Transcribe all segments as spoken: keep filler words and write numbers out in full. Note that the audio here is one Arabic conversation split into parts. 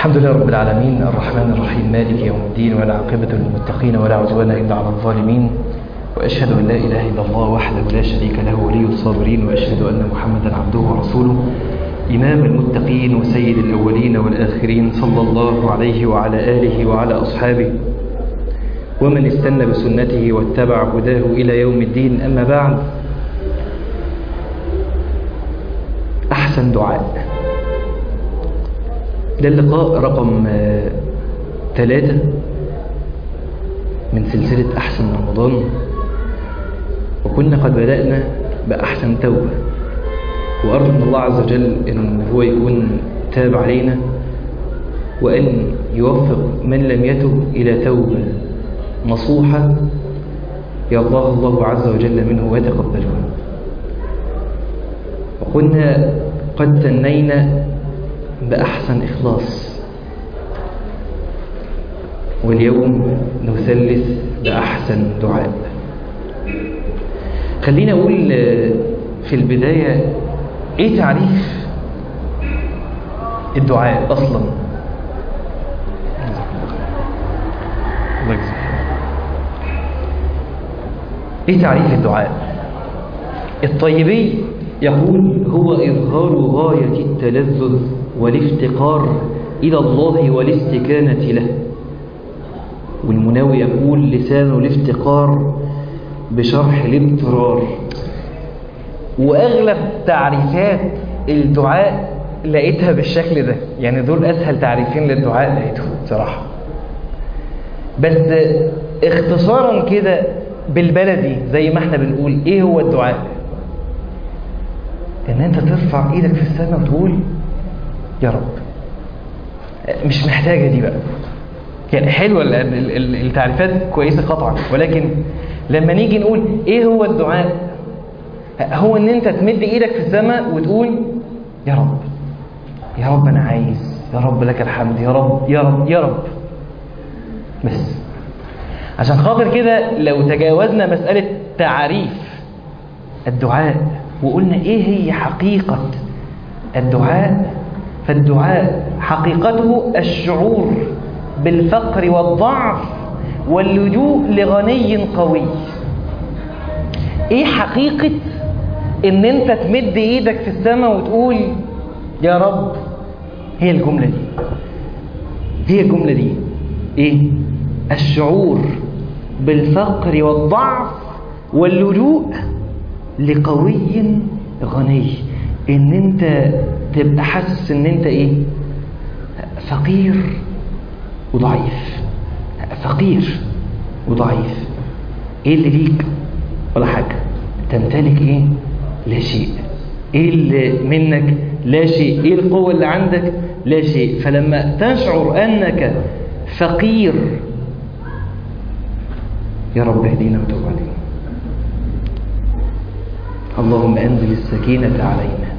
الحمد لله رب العالمين الرحمن الرحيم مالك يوم الدين ولا عاقبة للمتقين ولا عدوان إلا على الظالمين، وأشهد أن لا إله إلا الله وحده لا شريك له ولي الصابرين، وأشهد أن محمدا عبده ورسوله إمام المتقين وسيد الأولين والآخرين، صلى الله عليه وعلى آله وعلى أصحابه ومن استنى بسنته واتبع هداه إلى يوم الدين. أما بعد، أحسن دعاء. ده اللقاء رقم ثلاثة من سلسلة أحسن رمضان، وكنا قد بدأنا بأحسن توبة، وأرجو من الله عز وجل أن هو يكون تاب علينا، وأن يوفق من لم يتب إلى توبة نصوحة يرضاها الله عز وجل منه ويتقبلها. وكنا قد ثنينا بأحسن إخلاص، واليوم نثلث بأحسن دعاء. خلينا أقول في البداية إيه تعريف الدعاء أصلا؟ إيه تعريف الدعاء؟ الطيبي يقول: هو إظهار غاية التلذذ والافتقار إلى الله والاستكانة له. والمناوي يقول: لسان الافتقار بشرح الاضطرار. وأغلب تعريفات الدعاء لقيتها بالشكل ده، يعني دول أسهل تعريفين للدعاء لقيتهم بصراحة. بس اختصارا كده بالبلدي زي ما احنا بنقول، ايه هو الدعاء؟ ان انت ترفع ايدك في السماء وتقول يا رب. مش محتاجة دي بقى، يعني حلوة التعريفات كويسة قطعا، ولكن لما نيجي نقول ايه هو الدعاء، هو ان انت تمد ايدك في السماء وتقول يا رب، يا رب انا عايز، يا رب لك الحمد، يا رب يا رب يا رب. بس عشان خاطر كده لو تجاوزنا مسألة تعريف الدعاء وقلنا ايه هي حقيقة الدعاء، فالدعاء حقيقته الشعور بالفقر والضعف واللجوء لغني قوي. ايه حقيقة ان انت تمد ايدك في السماء وتقول يا رب؟ هي الجملة دي، هي الجملة دي ايه؟ الشعور بالفقر والضعف واللجوء لقوي غني. ان انت تبقى حاسس ان انت ايه؟ فقير وضعيف، فقير وضعيف. ايه اللي ليك؟ ولا حاجة. تمتلك ايه؟ لا شيء. ايه اللي منك؟ لا شيء. ايه القوة اللي عندك؟ لا شيء. فلما تشعر انك فقير، يا رب اهدينا وتوب علينا. اللهم انزل السكينة علينا.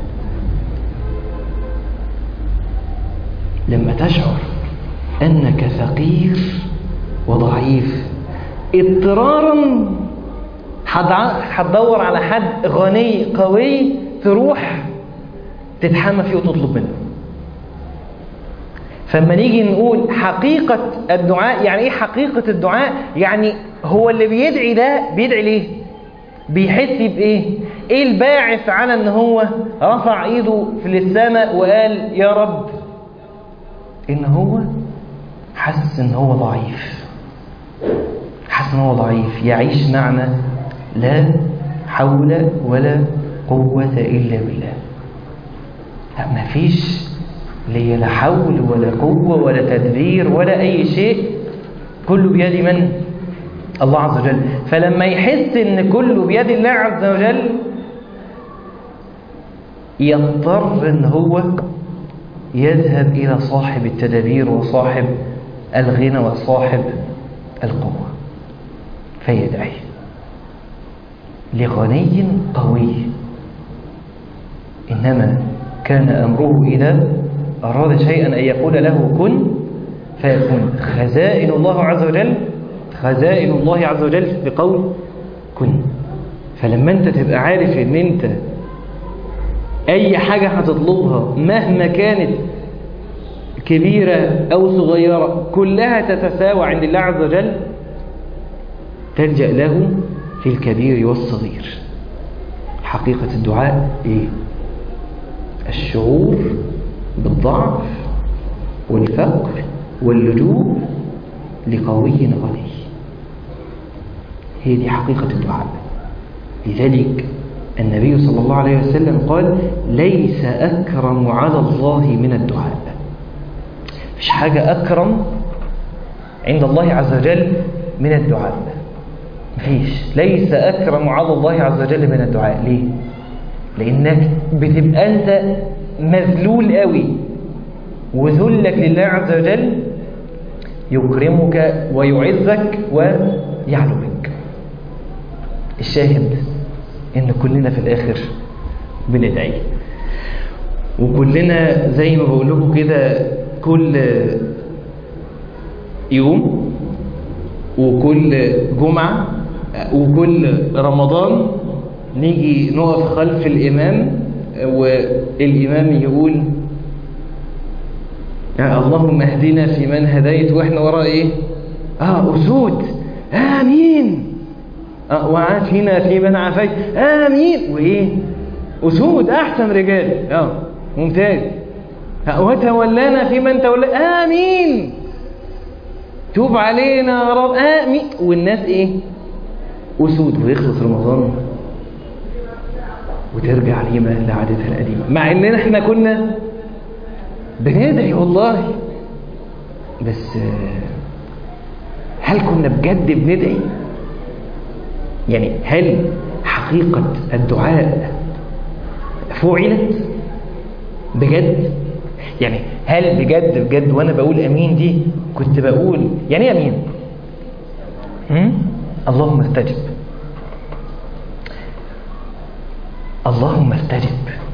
لما تشعر أنك فقير وضعيف، اضطرارا هتدور على حد غني قوي تروح تتحمى فيه وتطلب منه. فلما نيجي نقول حقيقة الدعاء، يعني ايه حقيقة الدعاء؟ يعني هو اللي بيدعي ده بيدعي ليه؟ بيحس بإيه؟ ايه الباعث على ان هو رفع ايده في السماء وقال يا رب؟ ان هو حاسس ان هو ضعيف، حاسس ان هو ضعيف. يعيش معنى لا حول ولا قوة الا بالله. ما فيش لي لا حول ولا قوة ولا تدبير ولا اي شيء، كله بيد من؟ الله عز وجل. فلما يحس ان كله بيد الله عز وجل، يضطر ان هو يذهب إلى صاحب التدبير وصاحب الغنى وصاحب القوة، فيدعي لغني قوي. إنما كان أمره إذا أراد شيئا أن يقول له كن فيكون. خزائن الله عز وجل، خزائن الله عز وجل بقول كن. فلما أنت تبقى عارف أن أنت أي حاجة هتطلبها مهما كانت كبيرة أو صغيرة كلها تتساوى عند الله عز وجل، تلجأ له في الكبير والصغير. حقيقة الدعاء إيه؟ الشعور بالضعف والفقر واللجوء لقوي غني. هي دي حقيقة الدعاء. لذلك النبي صلى الله عليه وسلم قال: ليس أكرم على الله من الدعاء. مفيش حاجة أكرم عند الله عز وجل من الدعاء. مفيش. ليس أكرم على الله عز وجل من الدعاء. ليه؟ لأنك بتبقى أنت مذلول قوي، وذلك لله عز وجل يكرمك ويعزك ويعلو بك. الشاهد إن كلنا في الآخر بندعي، وكلنا زي ما بقول لكم كده كل يوم وكل جمعة وكل رمضان نيجي نقف خلف الإمام والإمام يقول: يا اللهم اهدنا في من هديت، واحنا وراء ايه؟ اه أسود، آمين. آه وعافنا في من عافيت، آمين. وإيه؟ أسود، أحسن رجال، اه ممتاز. آه وتولانا في من تولى، آمين. توب علينا يا رب، آمين. والناس إيه؟ أسود. ويخلص رمضان وترجع ريما لعادتها القديمة، مع إننا إحنا كنا بندعي والله، بس هل كنا بجد بندعي؟ يعني هل حقيقة الدعاء فعلت بجد؟ يعني هل بجد بجد وانا بقول امين دي كنت بقول يعني ايه امين؟ هم؟ اللهم استجب، اللهم استجب.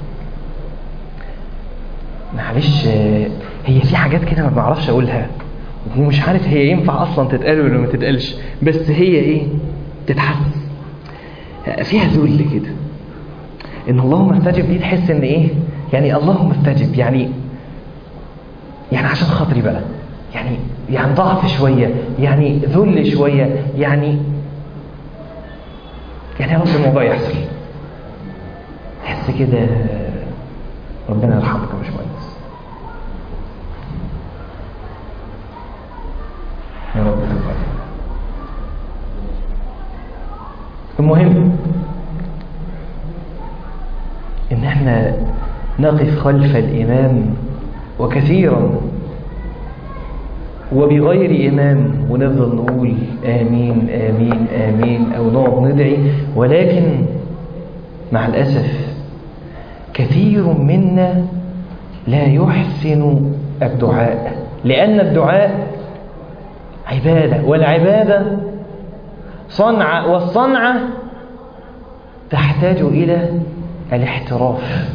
معلش، هي في حاجات كده ما بعرفش اقولها ومش عارف هي ينفع اصلا تتقال ولا ما تتقالش، بس هي ايه؟ تتحس فيها ذل كده. ان اللهم استجب دي تحس ان ايه؟ يعني اللهم استجب يعني يعني عشان خاطري بقى، يعني يعني ضعف شويه، يعني ذل شويه، يعني يعني يا رب الموضوع يحصل. تحس كده ربنا يرحمك يا باشمهندس، يا رب تبارك. المهم ان احنا نقف خلف الامام، وكثيرا وبغير امام، ونفضل نقول امين امين امين او نقعد ندعي، ولكن مع الاسف كثير منا لا يحسن الدعاء، لان الدعاء عباده، والعباده صنعه، والصنعه تحتاج الى الاحتراف.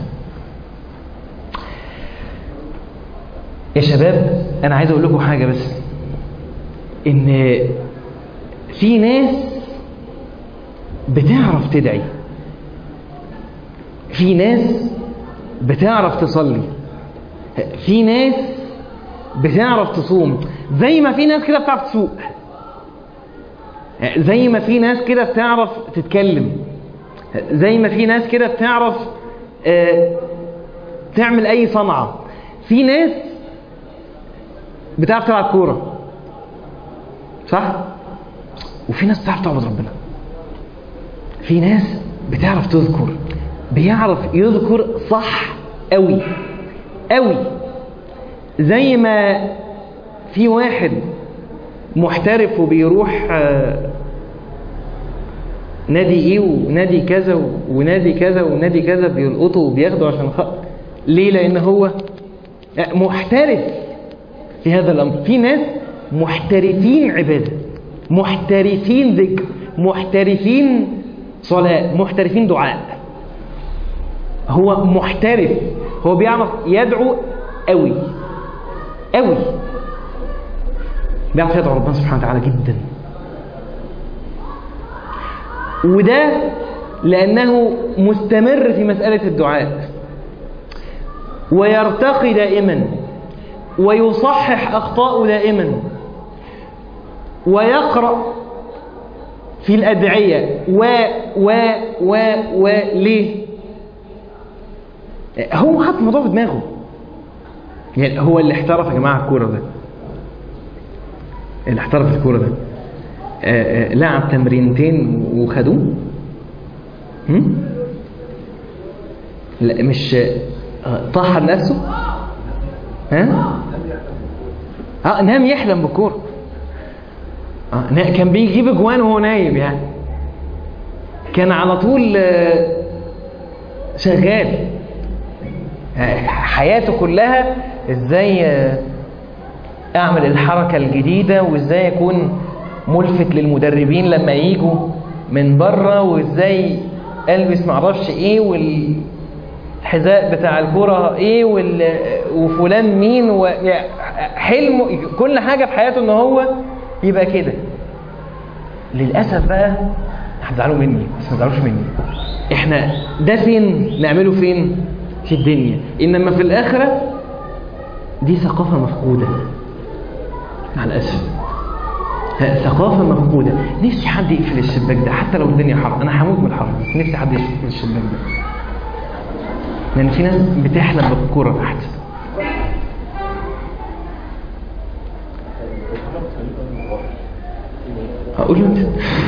يا شباب انا عايز اقول لكم حاجه، بس ان في ناس بتعرف تدعي، في ناس بتعرف تصلي، في ناس بتعرف تصوم، زي ما في ناس كده بتعرف تسوق، زي ما في ناس كده بتعرف تتكلم، زي ما في ناس كده بتعرف آه تعمل اي صنعة، في ناس بتعرف تلعب كورة صح، وفي ناس بتعرف تعبد ربنا، في ناس بتعرف تذكر، بيعرف يذكر صح قوي قوي، زي ما في واحد محترف وبيروح آه نادي ايه ونادي كذا ونادي كذا ونادي كذا بيلقطوا وبياخدوا عشان خ... ليه؟ لان هو محترف في هذا الامر. في ناس محترفين عباده، محترفين ذكر، محترفين صلاه، محترفين دعاء. هو محترف، هو بيعرف يدعو قوي قوي، بيعرف يدعو ربنا سبحانه وتعالى جدا، وده لأنه مستمر في مسألة الدعاء ويرتقي دائما، ويصحح أخطاءه دائما، ويقرأ في الأدعية و و و و ليه؟ هو حط الموضوع في دماغه. يعني هو اللي احترف يا جماعة الكورة ده، اللي احترف الكورة ده آآ آآ لعب تمرينتين وخدوه. لا مش طاحر نفسه، ها اه نام يحلم بالكورة. آه كان بيجيب اجوان وهو نايم، يعني كان على طول شغال حياته كلها ازاي اعمل الحركة الجديدة، وازاي اكون ملفت للمدربين لما ييجوا من بره، وازاي البس معرفش ايه، والحذاء بتاع الكرة ايه، وفلان مين، وحلمه كل حاجة في حياته ان هو يبقى كده. للأسف بقى هتزعلوا مني بس ما تزعلوش مني، احنا ده فين نعمله؟ فين؟ في الدنيا. انما في الآخرة دي ثقافة مفقودة مع الأسف، ثقافة مفقودة. نفسي حد يقفل الشباك ده حتى لو الدنيا حر، أنا هموت من الحر، نفسي حد يقفل الشباك ده، لأن في ناس بتحلم بالكورة تحت. هقول له أنت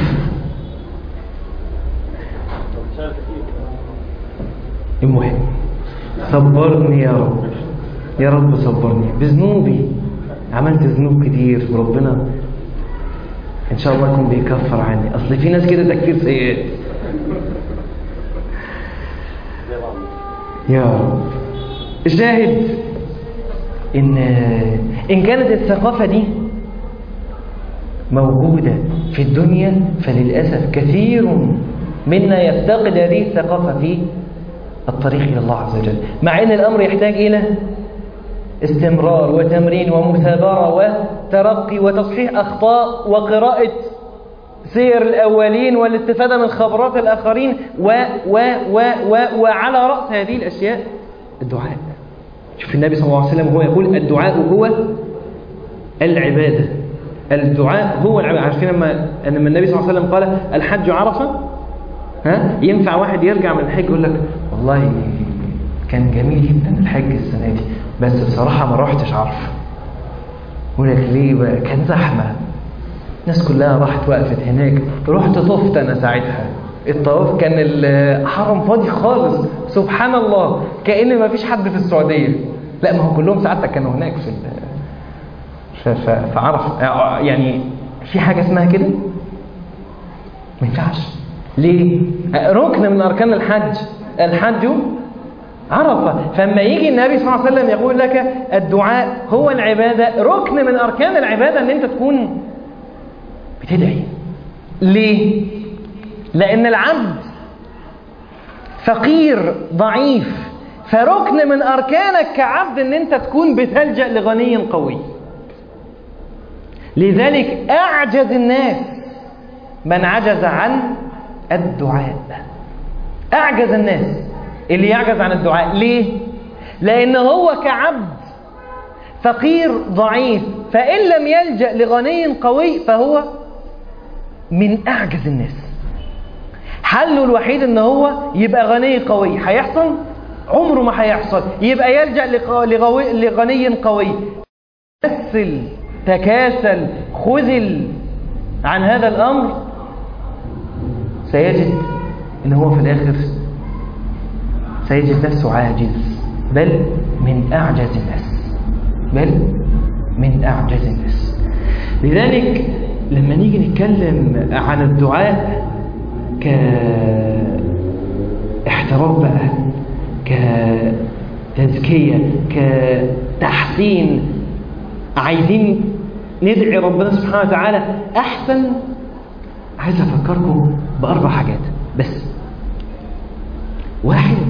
المهم صبرني يا رب، يا رب صبرني بذنوبي، عملت ذنوب كتير وربنا ان شاء الله يكون بيكفر عني. اصل في ناس كده تكفير سيئات. يا رب الشاهد ان ان كانت الثقافة دي موجودة في الدنيا، فللأسف كثير منا يفتقد هذه الثقافة في الطريق إلى الله عز وجل، مع أن الأمر يحتاج إلى استمرار وتمرين ومثابرة وترقي وتصحيح أخطاء وقراءة سير الأولين والاستفادة من خبرات الآخرين و و و و وعلى رأس هذه الأشياء الدعاء. شوف النبي صلى الله عليه وسلم هو يقول الدعاء هو العبادة، الدعاء هو العبادة. عارفين لما أن النبي صلى الله عليه وسلم قال الحج عرفة، ها ينفع واحد يرجع من الحج يقول لك والله كان جميل جدا الحج السنة دي، بس بصراحة ما روحتش عرفة. يقول لك ليه بقى؟ كان زحمة، الناس كلها راحت وقفت هناك، رحت طفت أنا ساعتها، الطواف كان الحرم فاضي خالص، سبحان الله كأن ما فيش حد في السعودية. لا ما هو كلهم ساعتها كانوا هناك في في عرفة. يعني في حاجة اسمها كده ما ينفعش. ليه؟ ركن من أركان الحج، الحج عرفة. فلما يجي النبي صلى الله عليه وسلم يقول لك الدعاء هو العبادة، ركن من أركان العبادة أن أنت تكون بتدعي. ليه؟ لأن العبد فقير ضعيف، فركن من أركانك كعبد أن أنت تكون بتلجأ لغني قوي. لذلك أعجز الناس من عجز عن الدعاء، أعجز الناس اللي يعجز عن الدعاء. ليه؟ لأن هو كعبد فقير ضعيف، فإن لم يلجأ لغني قوي فهو من أعجز الناس. حله الوحيد ان هو يبقى غني قوي. هيحصل؟ عمره ما هيحصل. يبقى يلجأ لغوي لغني قوي. كسل، تكاسل، خذل عن هذا الأمر، سيجد ان هو في الآخر سيجد نفسه عاجز، بل من أعجز الناس، بل من أعجز الناس. لذلك لما نيجي نتكلم عن الدعاء كاحتراف بقى، كتزكية، كتحسين، عايزين ندعي ربنا سبحانه وتعالى أحسن، عايز أفكركم بأربع حاجات بس. واحد،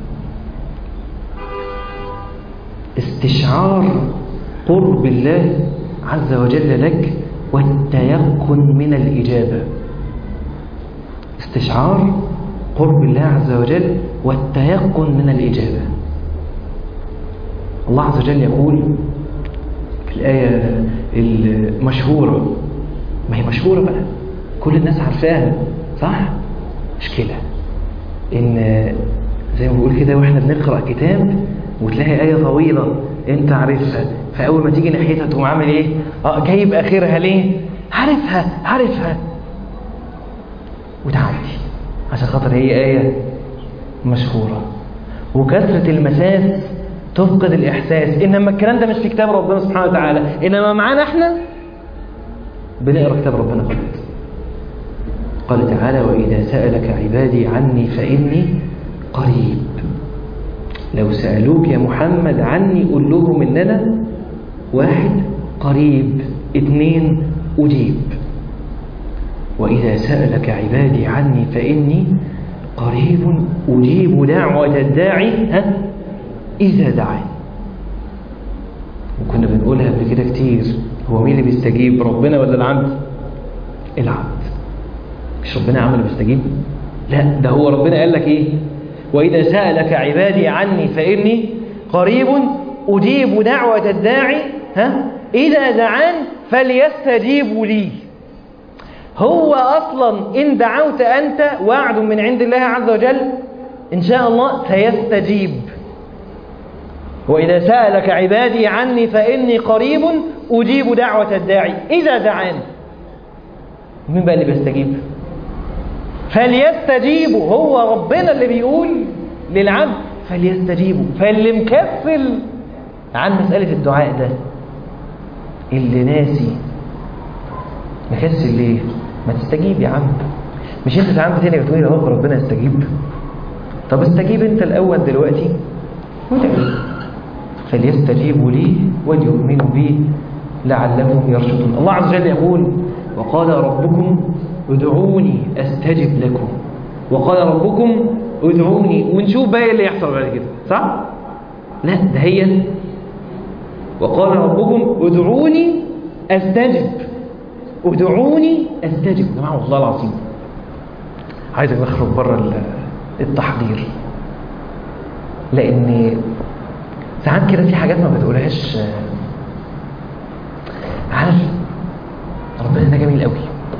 استشعار قرب الله عز وجل لك والتيقن من الإجابة. استشعار قرب الله عز وجل والتيقن من الإجابة. الله عز وجل يقول الآية المشهورة، ما هي مشهورة بقى كل الناس عارفاها صح؟ مشكلة إن زي ما بقول كده واحنا بنقرأ كتاب وتلاقي آية طويلة انت عارفها، فأول ما تيجي ناحيتها تقوم عامل ايه؟ اه جايب آخرها ليه؟ عارفها عارفها وتعدي عشان خاطر هي آية مشهورة. وكثرة المساس تفقد الإحساس، إنما الكلام ده مش في كتاب ربنا سبحانه وتعالى، إنما معانا إحنا بنقرأ كتاب ربنا فقط. قال تعالى وإذا سألك عبادي عني فإني قريب. لو سألوك يا محمد عني قل لهم إن أنا واحد قريب، اثنين أجيب. وإذا سألك عبادي عني فإني قريب أجيب دعوة الداعي ها إذا دعاني. وكنا بنقولها قبل كده كتير، هو مين اللي بيستجيب، ربنا ولا العبد؟ العبد. مش ربنا عمل بيستجيب؟ لا، ده هو ربنا قال لك إيه؟ وإذا سألك عبادي عني فإني قريب أجيب دعوة الداعي ها إذا دعان فليستجيبوا لي. هو أصلا إن دعوت أنت وعد من عند الله عز وجل إن شاء الله سيستجيب. وإذا سألك عبادي عني فإني قريب أجيب دعوة الداعي إذا دعان. مين بقى اللي بيستجيب؟ فليستجيبوا، هو ربنا اللي بيقول للعبد فليستجيبوا. فاللي مكفل عن مسألة الدعاء ده، اللي ناسي مكسل ليه؟ ما تستجيب يا عم. مش انت ساعات تاني بتقول يا رب ربنا يستجيب؟ طب استجيب انت الاول دلوقتي وادعي. فليستجيبوا لي وليؤمنوا بي لعلهم يرشدون. الله عز وجل يقول وقال ربكم ادعوني استجب لكم، وقال ربكم ادعوني. ونشوف بقى اللي يحصل بعد كده صح؟ لا ده هي وقال ربكم ادعوني استجب، ادعوني استجب. يا جماعه والله العظيم عايزك نخرج بره التحضير، لان ساعات كده في حاجات ما بتقولهاش. عارف ربنا ده جميل قوي،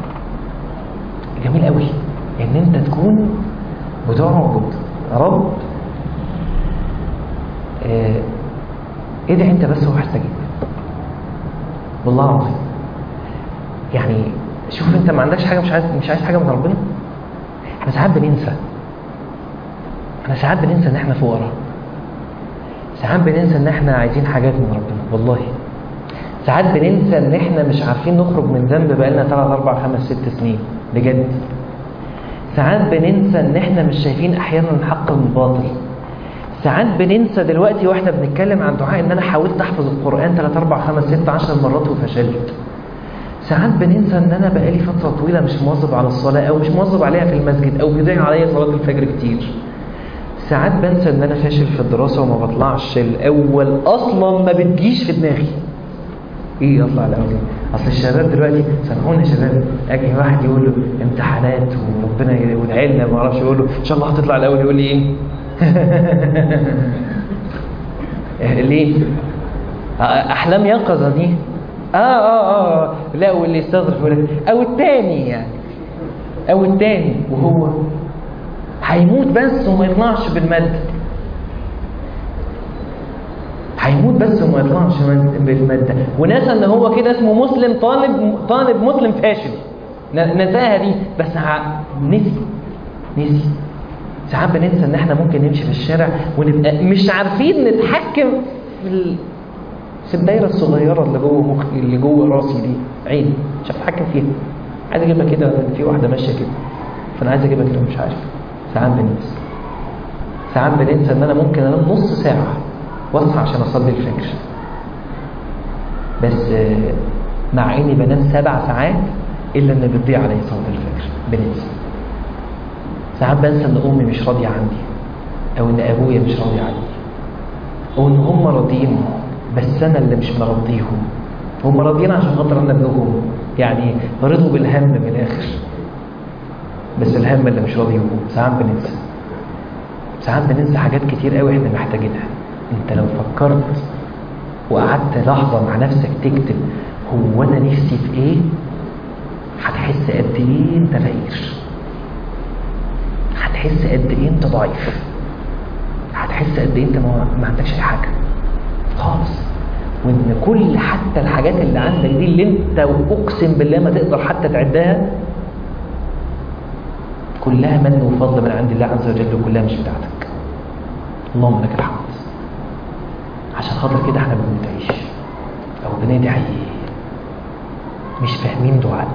جميل قوي ان انت تكون بتعبد رب. اه ادعي انت بس وهو هيستجيب والله العظيم. يعني شوف انت ما عندكش حاجه، مش عايز مش عايز حاجه من ربنا. احنا ساعات بننسى، احنا ساعات بننسى ان احنا فقراء، ساعات بننسى ان احنا عايزين حاجات من ربنا والله. ساعات بننسى ان احنا مش عارفين نخرج من ذنب بقالنا ثلاث اربع خمس ست سنين بجد. ساعات بننسى ان احنا مش شايفين احيانا الحق من الباطل. ساعات بننسى دلوقتي واحنا بنتكلم عن دعاء ان انا حاولت احفظ القرآن ثلاث اربع خمس ست عشر مرات وفشلت. ساعات بننسى ان انا بقالي فترة طويلة مش مواظب على الصلاة او مش مواظب عليها في المسجد او بيضيع عليا صلاة الفجر كتير. ساعات بنسى ان انا فاشل في الدراسة وما بطلعش الاول اصلا، ما بتجيش في دماغي ايه اطلع الاول. اصل الشباب دلوقتي سامحونا يا شباب، اجي واحد يقول له امتحانات وربنا يدعي لنا ما اعرفش، يقول له ان شاء الله هتطلع الاول، يقول لي ايه ليه احلام يقظه دي. اه اه اه لا، واللي يستظرف يقول او الثاني يعني او الثاني وهو هيموت بس وما يطلعش بالمادة، هيموت بس وما يطلعش بالمادة، وناسا ان هو كده اسمه مسلم طالب طالب مسلم فاشل. نساها دي بس نسي نسي. ساعات بننسى ان احنا ممكن نمشي في الشارع ونبقى مش عارفين نتحكم في في الدايره الصغيره اللي جوه مخ اللي جوه راسي دي، عيني مش عارف اتحكم فيها. عايز اجيبها كده، في واحده ماشيه كده فانا عايز اجيبها كده مش عارف. ساعات بننسى ساعات بننسى ان انا ممكن انام نص ساعه واصحى عشان اصلي الفجر، بس مع اني بنام سبع ساعات الا ان بتضيع علي صلاه الفجر. بننسى. ساعات بنسى ان امي مش راضيه عني، او ان ابويا مش راضي عني، او ان هم راضيين بس انا اللي مش مرضيهم. هم راضيين عشان خاطر انا ابنهم، يعني رضوا بالهم من الاخر، بس الهم اللي مش راضيهم. ساعات بننسى ساعات بننسى حاجات كتير قوي احنا محتاجينها. انت لو فكرت وقعدت لحظة مع نفسك تكتب هو أنا نفسي في إيه، هتحس قد إيه أنت فقير، هتحس قد إيه أنت ضعيف، هتحس قد إيه أنت ما عندكش أي حاجة خالص، وإن كل حتى الحاجات اللي عندك دي اللي أنت أقسم بالله ما تقدر حتى تعدها كلها من وفضل من عند الله عز وجل، وكلها مش بتاعتك. اللهم لك الحمد. عشان خاطر كده احنا بنتعيش او بندعي مش فاهمين دعاء،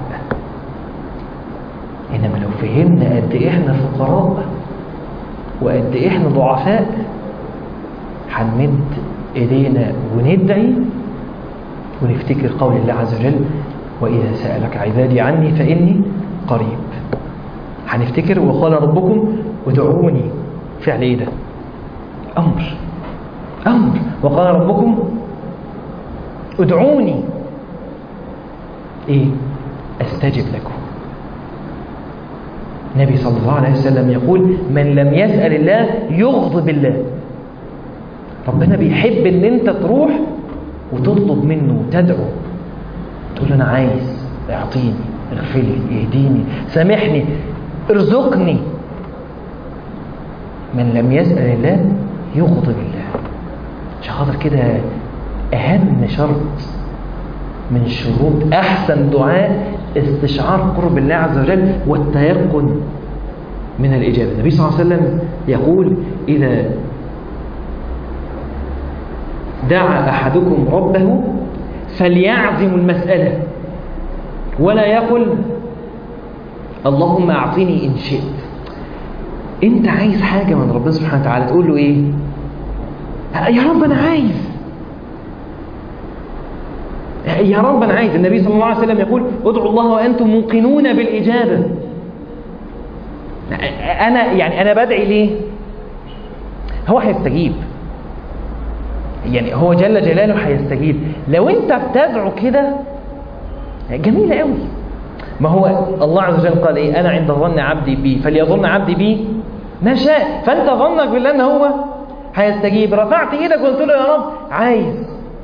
انما لو فهمنا قد ايه احنا فقراء وقد ايه احنا ضعفاء هنمد ايدينا وندعي ونفتكر قول الله عز وجل واذا سألك عبادي عني فاني قريب. هنفتكر وقال ربكم ادعوني، فعل ايه ده؟ امر امر. وقال ربكم ادعوني ايه؟ استجب لكم. النبي صلى الله عليه وسلم يقول من لم يسأل الله يغضب الله. ربنا بيحب ان انت تروح وتطلب منه وتدعو، تقول له انا عايز، اعطيني، اغفر لي، اهديني، سامحني، ارزقني. من لم يسأل الله يغضب الله. عشان خاطر كده اهم شرط من شروط احسن دعاء استشعار قرب الله عز وجل والتيقن من الاجابه. النبي صلى الله عليه وسلم يقول اذا دعا احدكم ربه فليعزم المساله ولا يقل اللهم اعطني ان شئت. انت عايز حاجه من ربنا سبحانه وتعالى تقول له ايه؟ يا رب انا عايز، يا رب انا عايز. النبي صلى الله عليه وسلم يقول ادعوا الله وانتم موقنون بالاجابه. انا يعني انا بدعي ليه؟ هو هيستجيب، يعني هو جل جلاله هيستجيب. لو انت بتدعو كده جميله قوي. ما هو الله عز وجل قال ايه؟ انا عند ظن عبدي بي فليظن عبدي بي ما شاء. فانت ظنك بالله ان هو هيستجيب، رفعت ايدك وقلت له يا رب عايز،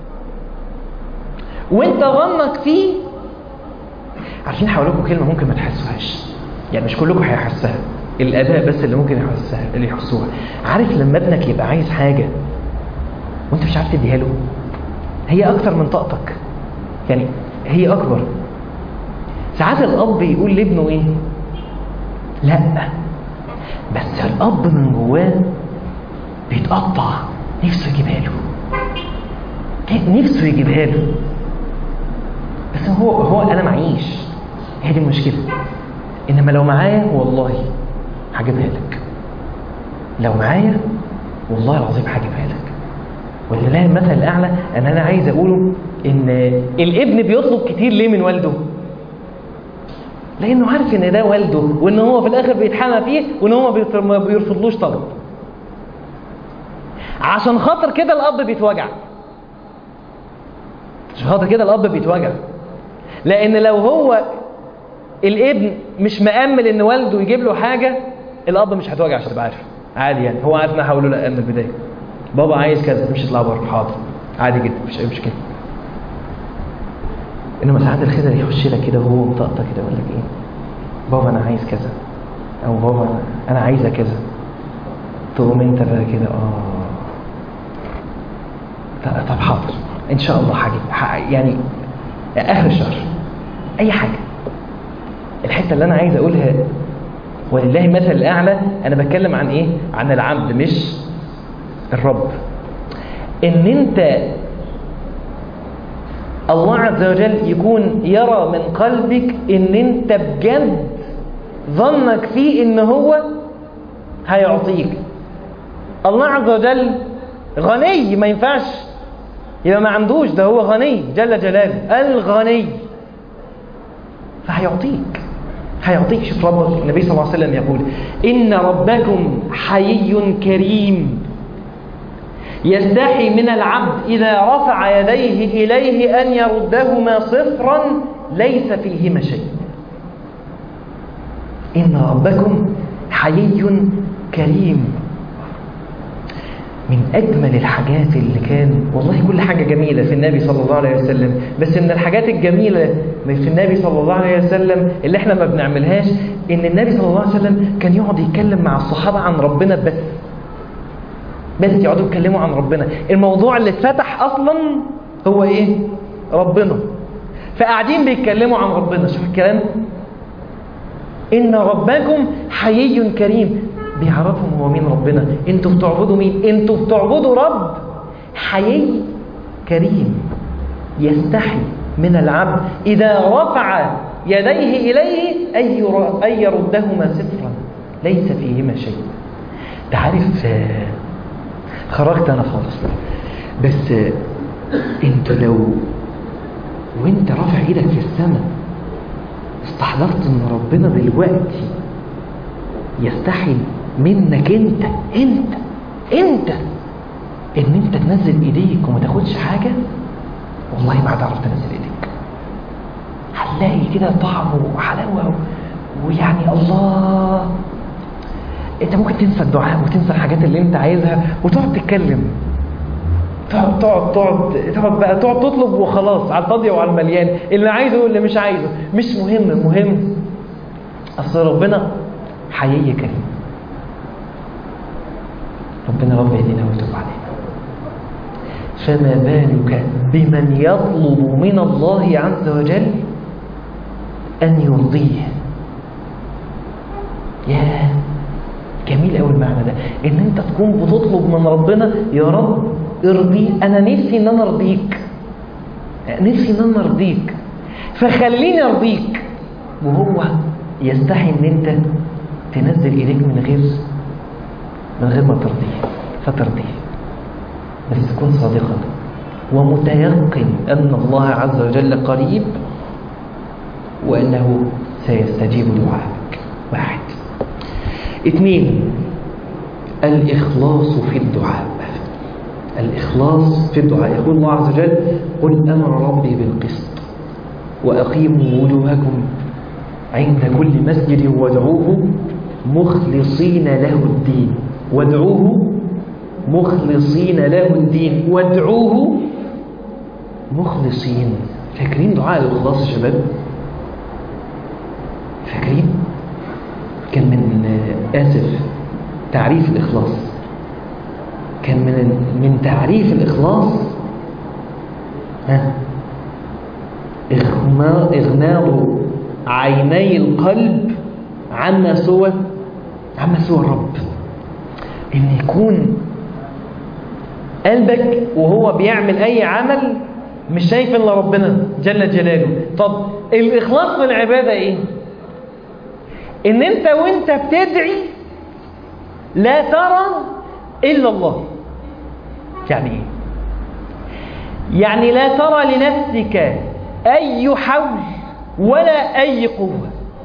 وانت ظنك فيه. عارفين هقول لكم كلمه ممكن ما تحسوهاش، يعني مش كلكم هيحسها، الاباء بس اللي ممكن يحسها اللي يحسوها. عارف لما ابنك يبقى عايز حاجه وانت مش عارف تديها له، هي اكتر من طاقتك، يعني هي اكبر. ساعات الاب يقول لابنه ايه؟ لا، بس الاب من جواه بيتقطع، نفسه يجيبها له، نفسه يجيبها له، بس هو هو انا معيش، هي دي المشكله. انما لو معايا والله هجيبها لك، لو معايا والله العظيم هجيبها لك. ولله المثل الاعلى. ان انا عايز اقوله ان الابن بيطلب كتير ليه من والده؟ لانه عارف ان ده والده، وان هو في الاخر بيتحمى فيه، وان هو ما بيرفضلوش طلب. عشان خاطر كده الاب بيتوجع، عشان خاطر كده الاب بيتوجع. لان لو هو الابن مش مأمل ان والده يجيب له حاجه، الاب مش هيتوجع. عشان تبقى عارف عادي، يعني هو عارف ان انا هقول له لا من البدايه، بابا عايز كذا، مش يطلع بره، حاضر، عادي جدا، مفيش اي مشكله. انما ساعات الخدر يخش لك كده وهو مطقطق كده يقول لك ايه؟ بابا انا عايز كذا، او بابا انا عايزه كذا. تقوم انت بقى كده اه طب حاضر ان شاء الله هجيب، يعني اخر الشهر اي حاجه. الحته اللي انا عايز اقولها ولله المثل الاعلى، انا بتكلم عن ايه؟ عن العبد مش الرب. ان انت الله عز وجل يكون يرى من قلبك ان انت بجد ظنك فيه ان هو هيعطيك. الله عز وجل غني، ما ينفعش يبقى ما عندوش، ده هو غني جل جلاله، الغني، فهيعطيك هيعطيك. شوف ربك النبي صلى الله عليه وسلم يقول إن ربكم حيي كريم يستحي من العبد إذا رفع يديه إليه أن يردهما صفرا ليس فيهما شيء. إن ربكم حيي كريم. من أجمل الحاجات اللي كان، والله كل حاجة جميلة في النبي صلى الله عليه وسلم، بس من الحاجات الجميلة في النبي صلى الله عليه وسلم اللي احنا ما بنعملهاش، إن النبي صلى الله عليه وسلم كان يقعد يتكلم مع الصحابة عن ربنا بس بس يقعدوا يتكلموا عن ربنا. الموضوع اللي اتفتح أصلا هو إيه؟ ربنا. فقاعدين بيتكلموا عن ربنا. شوف الكلام، إن ربكم حيي كريم. بيعرفهم هو مين ربنا. انتوا بتعبدوا مين؟ انتوا بتعبدوا رب حيي كريم يستحي من العبد إذا رفع يديه إليه أن يردهما صفرا ليس فيهما شيء. تعرف خرجت أنا خالص، بس انت لو وانت رافع ايدك في السماء استحضرت ان ربنا دلوقتي يستحي منك انت انت انت ان انت تنزل ايديك وما تاخدش حاجة، والله ما هتعرف تنزل ايديك. هتلاقي كده طعم وحلاوة ويعني الله، انت ممكن تنسى الدعاء وتنسى الحاجات اللي انت عايزها وتقعد تتكلم، تقعد تقعد تقعد تقعد بقى تقعد تطلب وخلاص على الفاضية وعلى المليان، اللي عايزه واللي مش عايزه مش مهم. المهم اصل ربنا حيي كريم. ربنا رب يهدينا ويتوب علينا. فما بالك بمن يطلب من الله عز وجل أن يرضيه. يا جميل قوي المعنى ده، ان انت تكون بتطلب من ربنا يا رب ارضي، انا نفسي ان انا ارضيك، نفسي ان انا ارضيك فخليني ارضيك، وهو يستحي ان انت تنزل ايديك من غير من غير ما ترضيه فترضيه. بس تكون صادقا ومتيقن ان الله عز وجل قريب وانه سيستجيب دعائك. واحد. اثنين، الإخلاص في الدعاء. الإخلاص في الدعاء. يقول الله عز وجل قل أمر ربي بالقسط وأقيموا وجوهكم عند كل مسجد وادعوه مخلصين له الدين. وادعوه مخلصين له الدين. وادعوه مخلصين. فاكرين دعاء الإخلاص يا شباب؟ فاكرين؟ كان من آسف تعريف الإخلاص، كان من من تعريف الإخلاص ها إغماض عيني القلب عما سوى عما سوى الرب. إن يكون قلبك وهو بيعمل أي عمل مش شايف إلا ربنا جل جلاله. طب الإخلاص في العبادة إيه؟ إن أنت وأنت بتدعي لا ترى إلا الله. يعني إيه؟ يعني لا ترى لنفسك أي حول ولا أي قوة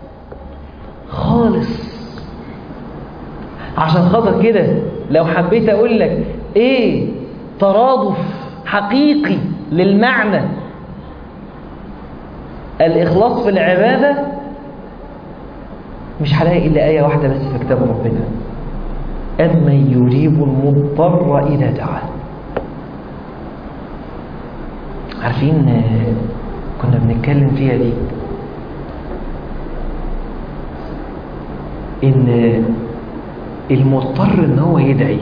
خالص. عشان خاطر كده لو حبيت أقول لك إيه ترادف حقيقي للمعنى الإخلاص في العبادة، مش هلاقي إلا آية واحدة بس في كتاب ربنا: أمن يجيب المضطر إذا دعاه. عارفين كنا بنتكلم فيها دي إن المضطر إن هو يدعي،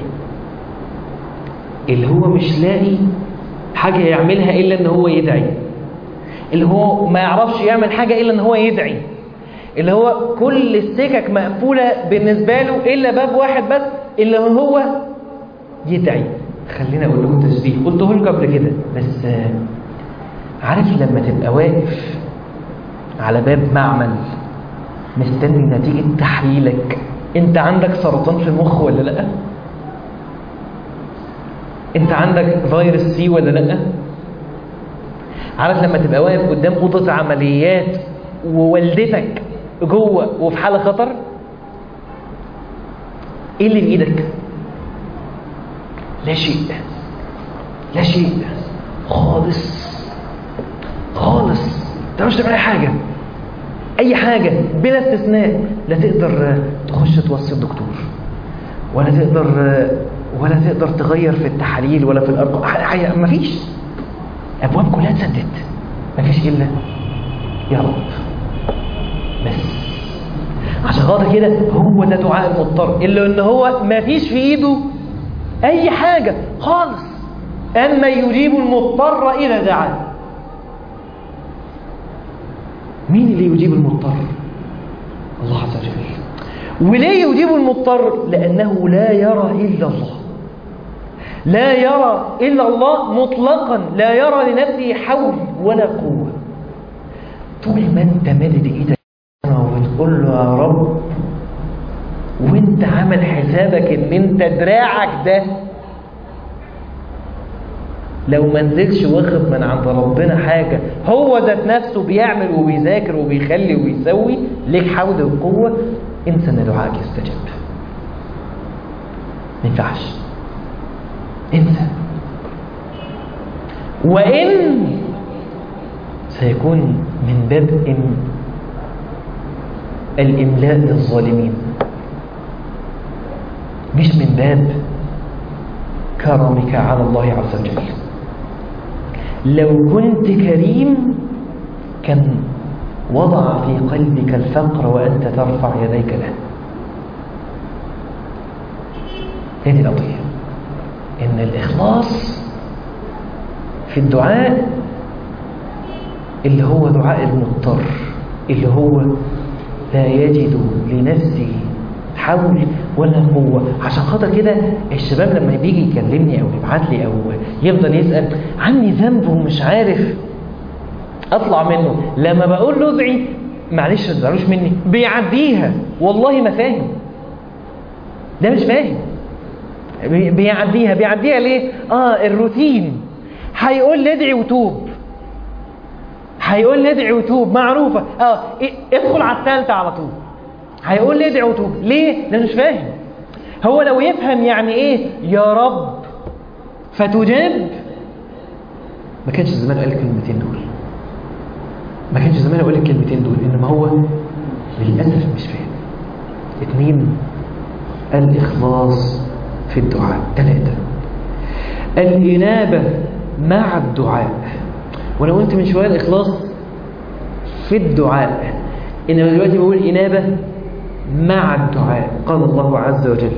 اللي هو مش لاقي حاجة يعملها إلا إن هو يدعي، اللي هو ما يعرفش يعمل حاجة إلا إن هو يدعي، اللي هو كل السكك مقفولة بالنسبة له إلا باب واحد بس اللي هو يدعي. خلينا أقول لكم تشبيه قلته لكم قبل كده، بس عارف لما تبقى واقف على باب معمل مستني نتيجة تحليلك انت عندك سرطان في المخ ولا لا؟ انت عندك فيروس سي ولا لا؟ عارف لما تبقى واقف قدام أوضة عمليات ووالدتك جوه وفي حالة خطر، ايه اللي بإيدك؟ لا شيء، لا شيء خالص خالص. انت مش تعمل اي حاجة، اي حاجة بلا استثناء. لا تقدر تخش توصي الدكتور، ولا تقدر ولا تقدر تغير في التحاليل ولا في الارقام، مفيش، ابواب كلها اتسدت، مفيش الا يا رب بس. عشان خاطر كده هو ده دعاء المضطر، الا ان هو مفيش في ايده اي حاجه خالص. اما يجيب المضطر اذا دعاه. مين اللي يجيب المضطر؟ الله عز وجل. وليه يجيب المضطر؟ لانه لا يرى الا الله، لا يرى الا الله مطلقا، لا يرى لنفسه حول ولا قوه. طول ما انت مدد ايدك وتقول له يا رب، وانت عامل حسابك ان انت دراعك ده لو ما نزلش واخد من عند ربنا حاجه، هو ذات نفسه بيعمل وبيذاكر وبيخلي وبيسوي، ليك حول وقوه، انسى ان دعائك يستجاب. ما ينفعش، انسى. وان سيكون من باب إن الإملاء للظالمين، مش من باب كرمك على الله عز وجل. لو كنت كريم كان وضع في قلبك الفقر وأنت ترفع يديك له. هذه القضية، إن الإخلاص في الدعاء اللي هو دعاء المضطر، اللي هو لا يجد لنفسه حول ولا قوة. عشان خاطر كده الشباب لما بيجي يكلمني أو يبعت لي أو يفضل يسأل عني ذنب ومش عارف أطلع منه، لما بقول له ادعي، معلش ما تزعلوش مني، بيعديها، والله ما فاهم، ده مش فاهم، بيعديها. بيعديها ليه؟ آه الروتين، هيقول لي ادعي وتوب، هيقول لي ادعي وتوب، معروفة. اه ادخل على الثالثة على طول، هيقول لي ادعي وتوب. ليه؟ لأنه مش فاهم. هو لو يفهم يعني ايه يا رب فتجاب، ما كانش زمان قال الكلمتين دول، ما كانش زمان قال الكلمتين دول. انما هو للأسف مش فاهم. اثنين، الإخلاص في الدعاء. ثلاثة، الإنابة مع الدعاء. وانا قلت من شويه الاخلاص في الدعاء، انما دلوقتي بقول انابه مع الدعاء. قال الله عز وجل: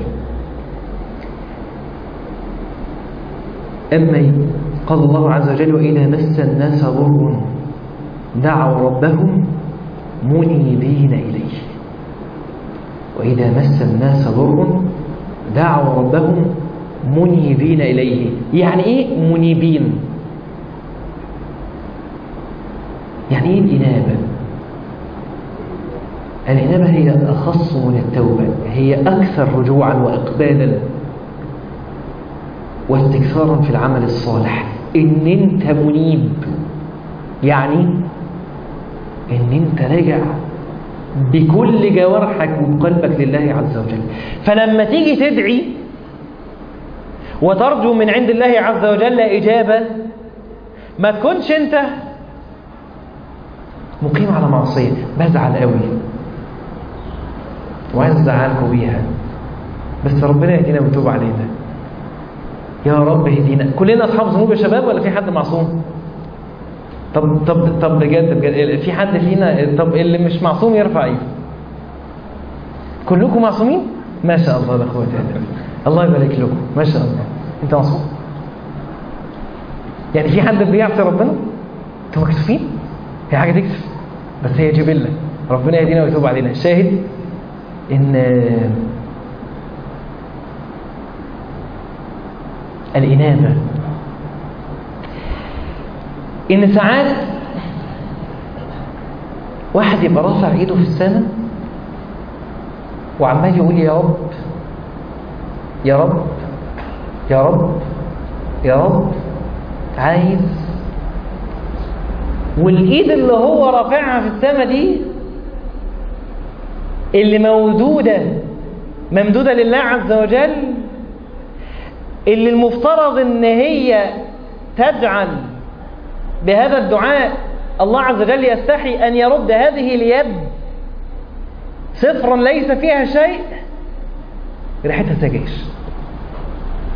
اما قال الله عز وجل: واذا مس الناس ضر دعوا ربهم منيبين اليه. واذا مس الناس ضر دعوا ربهم منيبين اليه. يعني ايه منيبين؟ يعني ايه الإنابة؟ الإنابة هي أخص من التوبة، هي أكثر رجوعا وإقبالا واستكثارا في العمل الصالح. إن أنت منيب يعني إن أنت راجع بكل جوارحك وقلبك لله عز وجل. فلما تيجي تدعي وترجو من عند الله عز وجل إجابة، ما تكونش أنت مقيم على معصية، بزعل قوي وعايز ازعلكم بيها، بس ربنا يهدينا ويتوب علينا، يا رب اهدينا. كلنا اصحاب ذنوب يا شباب، ولا في حد معصوم؟ طب طب طب بجد بجد في حد فينا؟ طب اللي مش معصوم يرفع ايده. كلكم معصومين؟ ما شاء الله، لا قوه الا بالله، الله يبارك لكم، ما شاء الله. انت معصوم؟ يعني في حد بيعصي ربنا؟ انتوا مكسوفين؟ هي حاجه تكسف، بس هي جبله، ربنا يهدينا ويتوب علينا. الشاهد ان الانابه، ان ساعات واحد يبقى رافع ايده في السماء وعمال يقول يا رب يا رب يا رب يا رب، عايز، والايد اللي هو رافعها في السماء دي اللي ممدوده ممدوده لله عز وجل، اللي المفترض ان هي تجعل بهذا الدعاء الله عز وجل يستحي ان يرد هذه اليد صفرا ليس فيها شيء، ريحتها سجاير.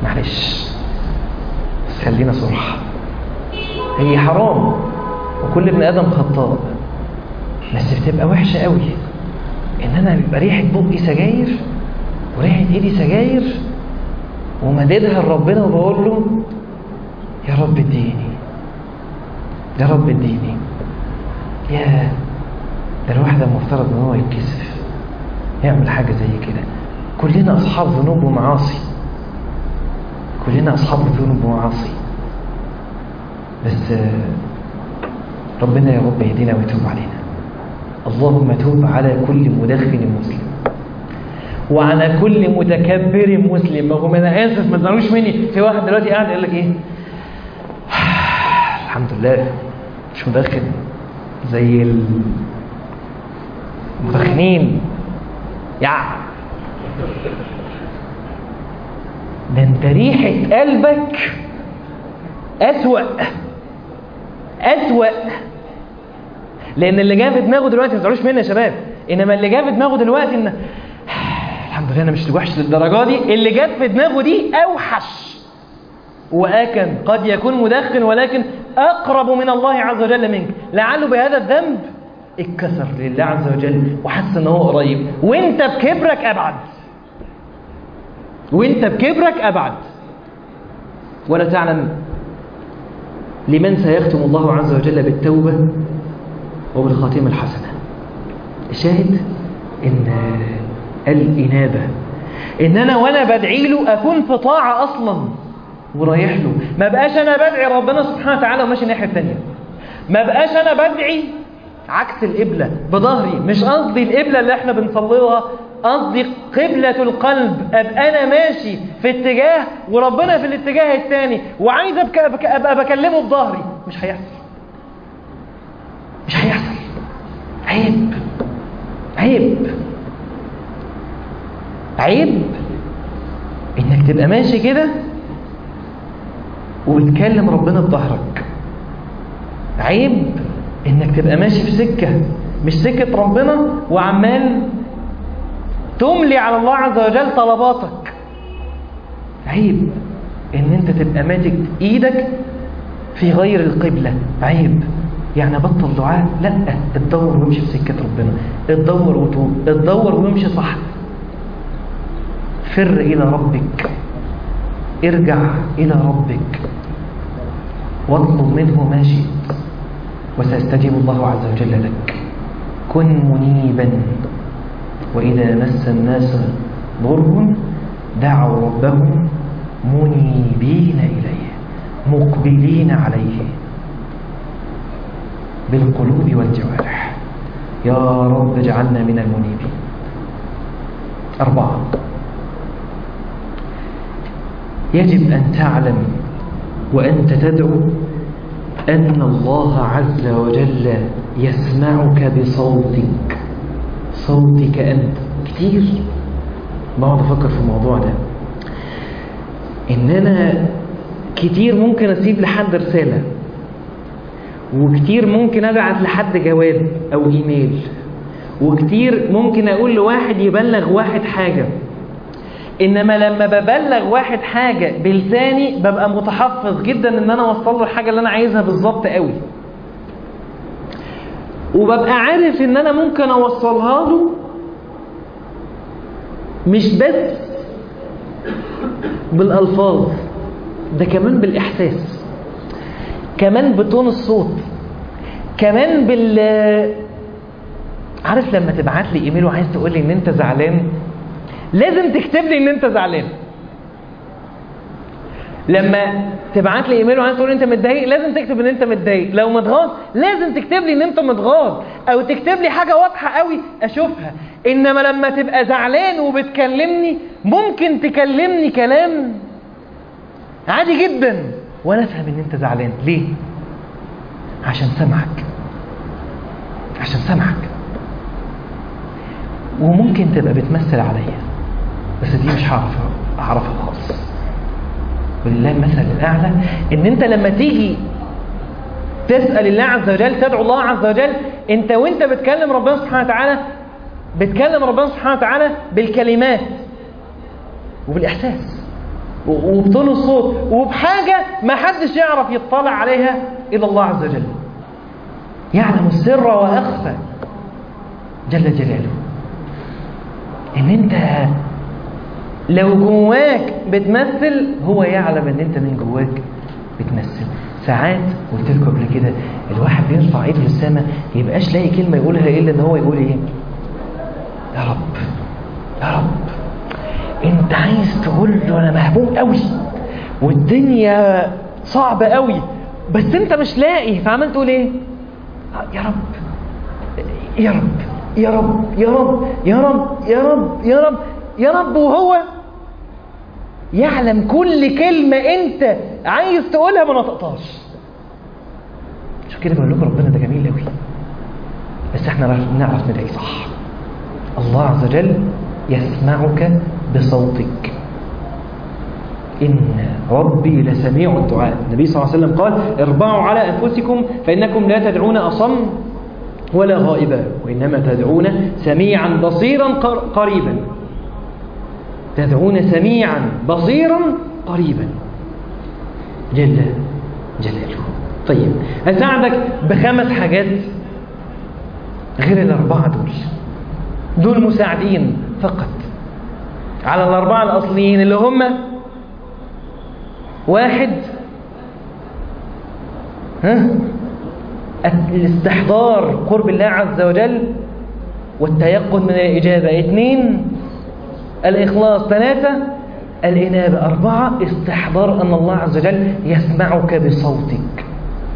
معلش بس خلينا صراحة، هي حرام وكل ابن آدم خطاء، بس بتبقى وحشة قوي إن أنا بيبقى ريحة بقي سجاير وريحة إيدي سجاير ومددها لربنا وبقول له يا رب اديني، يا رب اديني. يا ده الواحد المفترض إن هو يتكسف يعمل حاجة زي كده. كلنا أصحاب ذنوب ومعاصي، كلنا أصحاب ذنوب ومعاصي، بس ربنا يا رب يهدينا ويتوب علينا. اللهم توب على كل مدخن مسلم وعلى كل متكبر مسلم. ما هو انا اسف ما تزعلوش مني، في واحد دلوقتي قاعد يقول لك ايه الحمد لله مش مدخن زي المدخنين يا ده انت ريحة قلبك أسوأ أسوأ. لأن اللي جاء في دماغه دلوقتي ما تزعلوش مني يا شباب، إنما اللي جاء في دماغه دلوقتي إن الحمد لله أنا مش وحش للدرجة دي، اللي جات في دماغه دي أوحش وأكن قد يكون مدخن ولكن أقرب من الله عز وجل منك، لعله بهذا الذنب اتكسر لله عز وجل وحس إن هو قريب، وأنت بكبرك أبعد، وأنت بكبرك أبعد. ولا تعلم لمن سيختم الله عز وجل بالتوبة وبالخاتمة الحسنة. الشاهد إن الإنابة، إن أنا وأنا بدعي له أكون في طاعة أصلا ورايح له، ما بقاش أنا بدعي ربنا سبحانه وتعالى وماشي الناحية الثانية، ما بقاش أنا بدعي عكس القبلة بظهري. مش قصدي القبلة اللي احنا بنصليها، قصدي قبلة القلب، أبقى أنا ماشي في اتجاه وربنا في الاتجاه الثاني وعايز أبقى بكلمه بظهري. مش هيحصل، مش هيحصل. عيب عيب عيب إنك تبقى ماشي كده وبتكلم ربنا بظهرك. عيب إنك تبقى ماشي في سكة مش سكة ربنا وعمال تملي على الله عز وجل طلباتك. عيب إن أنت تبقى ماسك إيدك في غير القبلة. عيب يعني بطل دعاء، لا اتدور وامشي في سكة ربنا، اتدور وتوب، اتدور وامشي صح. فر إلى ربك، ارجع إلى ربك واطلب منه ما شئت وسيستجيب الله عز وجل لك. كن منيبا وإذا مس الناس ضر دعوا ربهم منيبين إليه مقبلين عليه بالقلوب والجوارح. يا رب اجعلنا من المنيبين. أربعة، يجب أن تعلم وأنت تدعو أن الله عز وجل يسمعك بصوتك، صوتك أنت. كتير بقعد أفكر في الموضوع ده، إن أنا كتير ممكن أسيب لحد رسالة، وكتير ممكن أبعت لحد جواب أو إيميل، وكتير ممكن أقول لواحد يبلغ واحد حاجة. إنما لما ببلغ واحد حاجة بلساني ببقى متحفظ جدا إن أنا أوصل له الحاجة اللي أنا عايزها بالظبط قوي، وببقى عارف إن أنا ممكن أوصلها له مش بس بالألفاظ، ده كمان بالإحساس، كمان بتون الصوت، كمان بال عارف لما تبعت لي إيميل وعايز تقول لي إن أنت زعلان، لازم تكتب لي ان انت زعلان. لما تبعت لي ايميل وعايز تقول انت متضايق، لازم تكتب ان انت متضايق. لو متغاظ لازم تكتب لي ان انت متغاظ، او تكتب لي حاجه واضحه قوي اشوفها. انما لما تبقى زعلان وبتكلمني، ممكن تكلمني كلام عادي جدا وانا افهم ان انت زعلان. ليه؟ عشان سمعك، عشان سمعك. وممكن تبقى بتمثل عليا، بس دي مش هعرف اعرفها خالص. ولله المثل الاعلى ان انت لما تيجي تسال الله عز وجل، تدعو الله عز وجل، انت وانت بتكلم ربنا سبحانه وتعالى بتكلم ربنا سبحانه وتعالى بالكلمات وبالاحساس. وبطول الصوت وبحاجة ما حدش يعرف يطلع عليها إلا الله عز وجل، يعلم السر وأخفى جل جلاله. إن أنت لو جواك بتمثل هو يعلم إن أنت من جواك بتمثل. ساعات قلت لكم قبل كده الواحد بيرفع ايده للسماء يبقاش لاقي كلمة يقولها إلا إن هو يقول إيه؟ يا رب يا رب. أنت عايز تقول له أنا مهموم قوي والدنيا صعبة قوي بس أنت مش لاقي، فعمال تقول إيه؟ يا رب يا رب يا رب يا رب يا رب يا رب يا رب يا رب، وهو يعلم كل كلمة أنت عايز تقولها ما نطقتهاش. شو كده بقول لكم ربنا ده جميل قوي، بس احنا نعرف ندعي صح. الله عز وجل يسمعك بصوتك. إن ربي لسميع الدعاء. النبي صلى الله عليه وسلم قال اربعوا على أنفسكم فإنكم لا تدعون أصم ولا غائبا وإنما تدعون سميعا بصيرا قريبا. تدعون سميعا بصيرا قريبا جل جلاله. طيب أساعدك بخمس حاجات غير الأربعة دول. دول مساعدين فقط على الأربعة الأصليين اللي هم: واحد، ها الاستحضار قرب الله عز وجل والتيقن من الإجابة. اثنين، الإخلاص. ثلاثة، الإنابة. أربعة، استحضار أن الله عز وجل يسمعك بصوتك.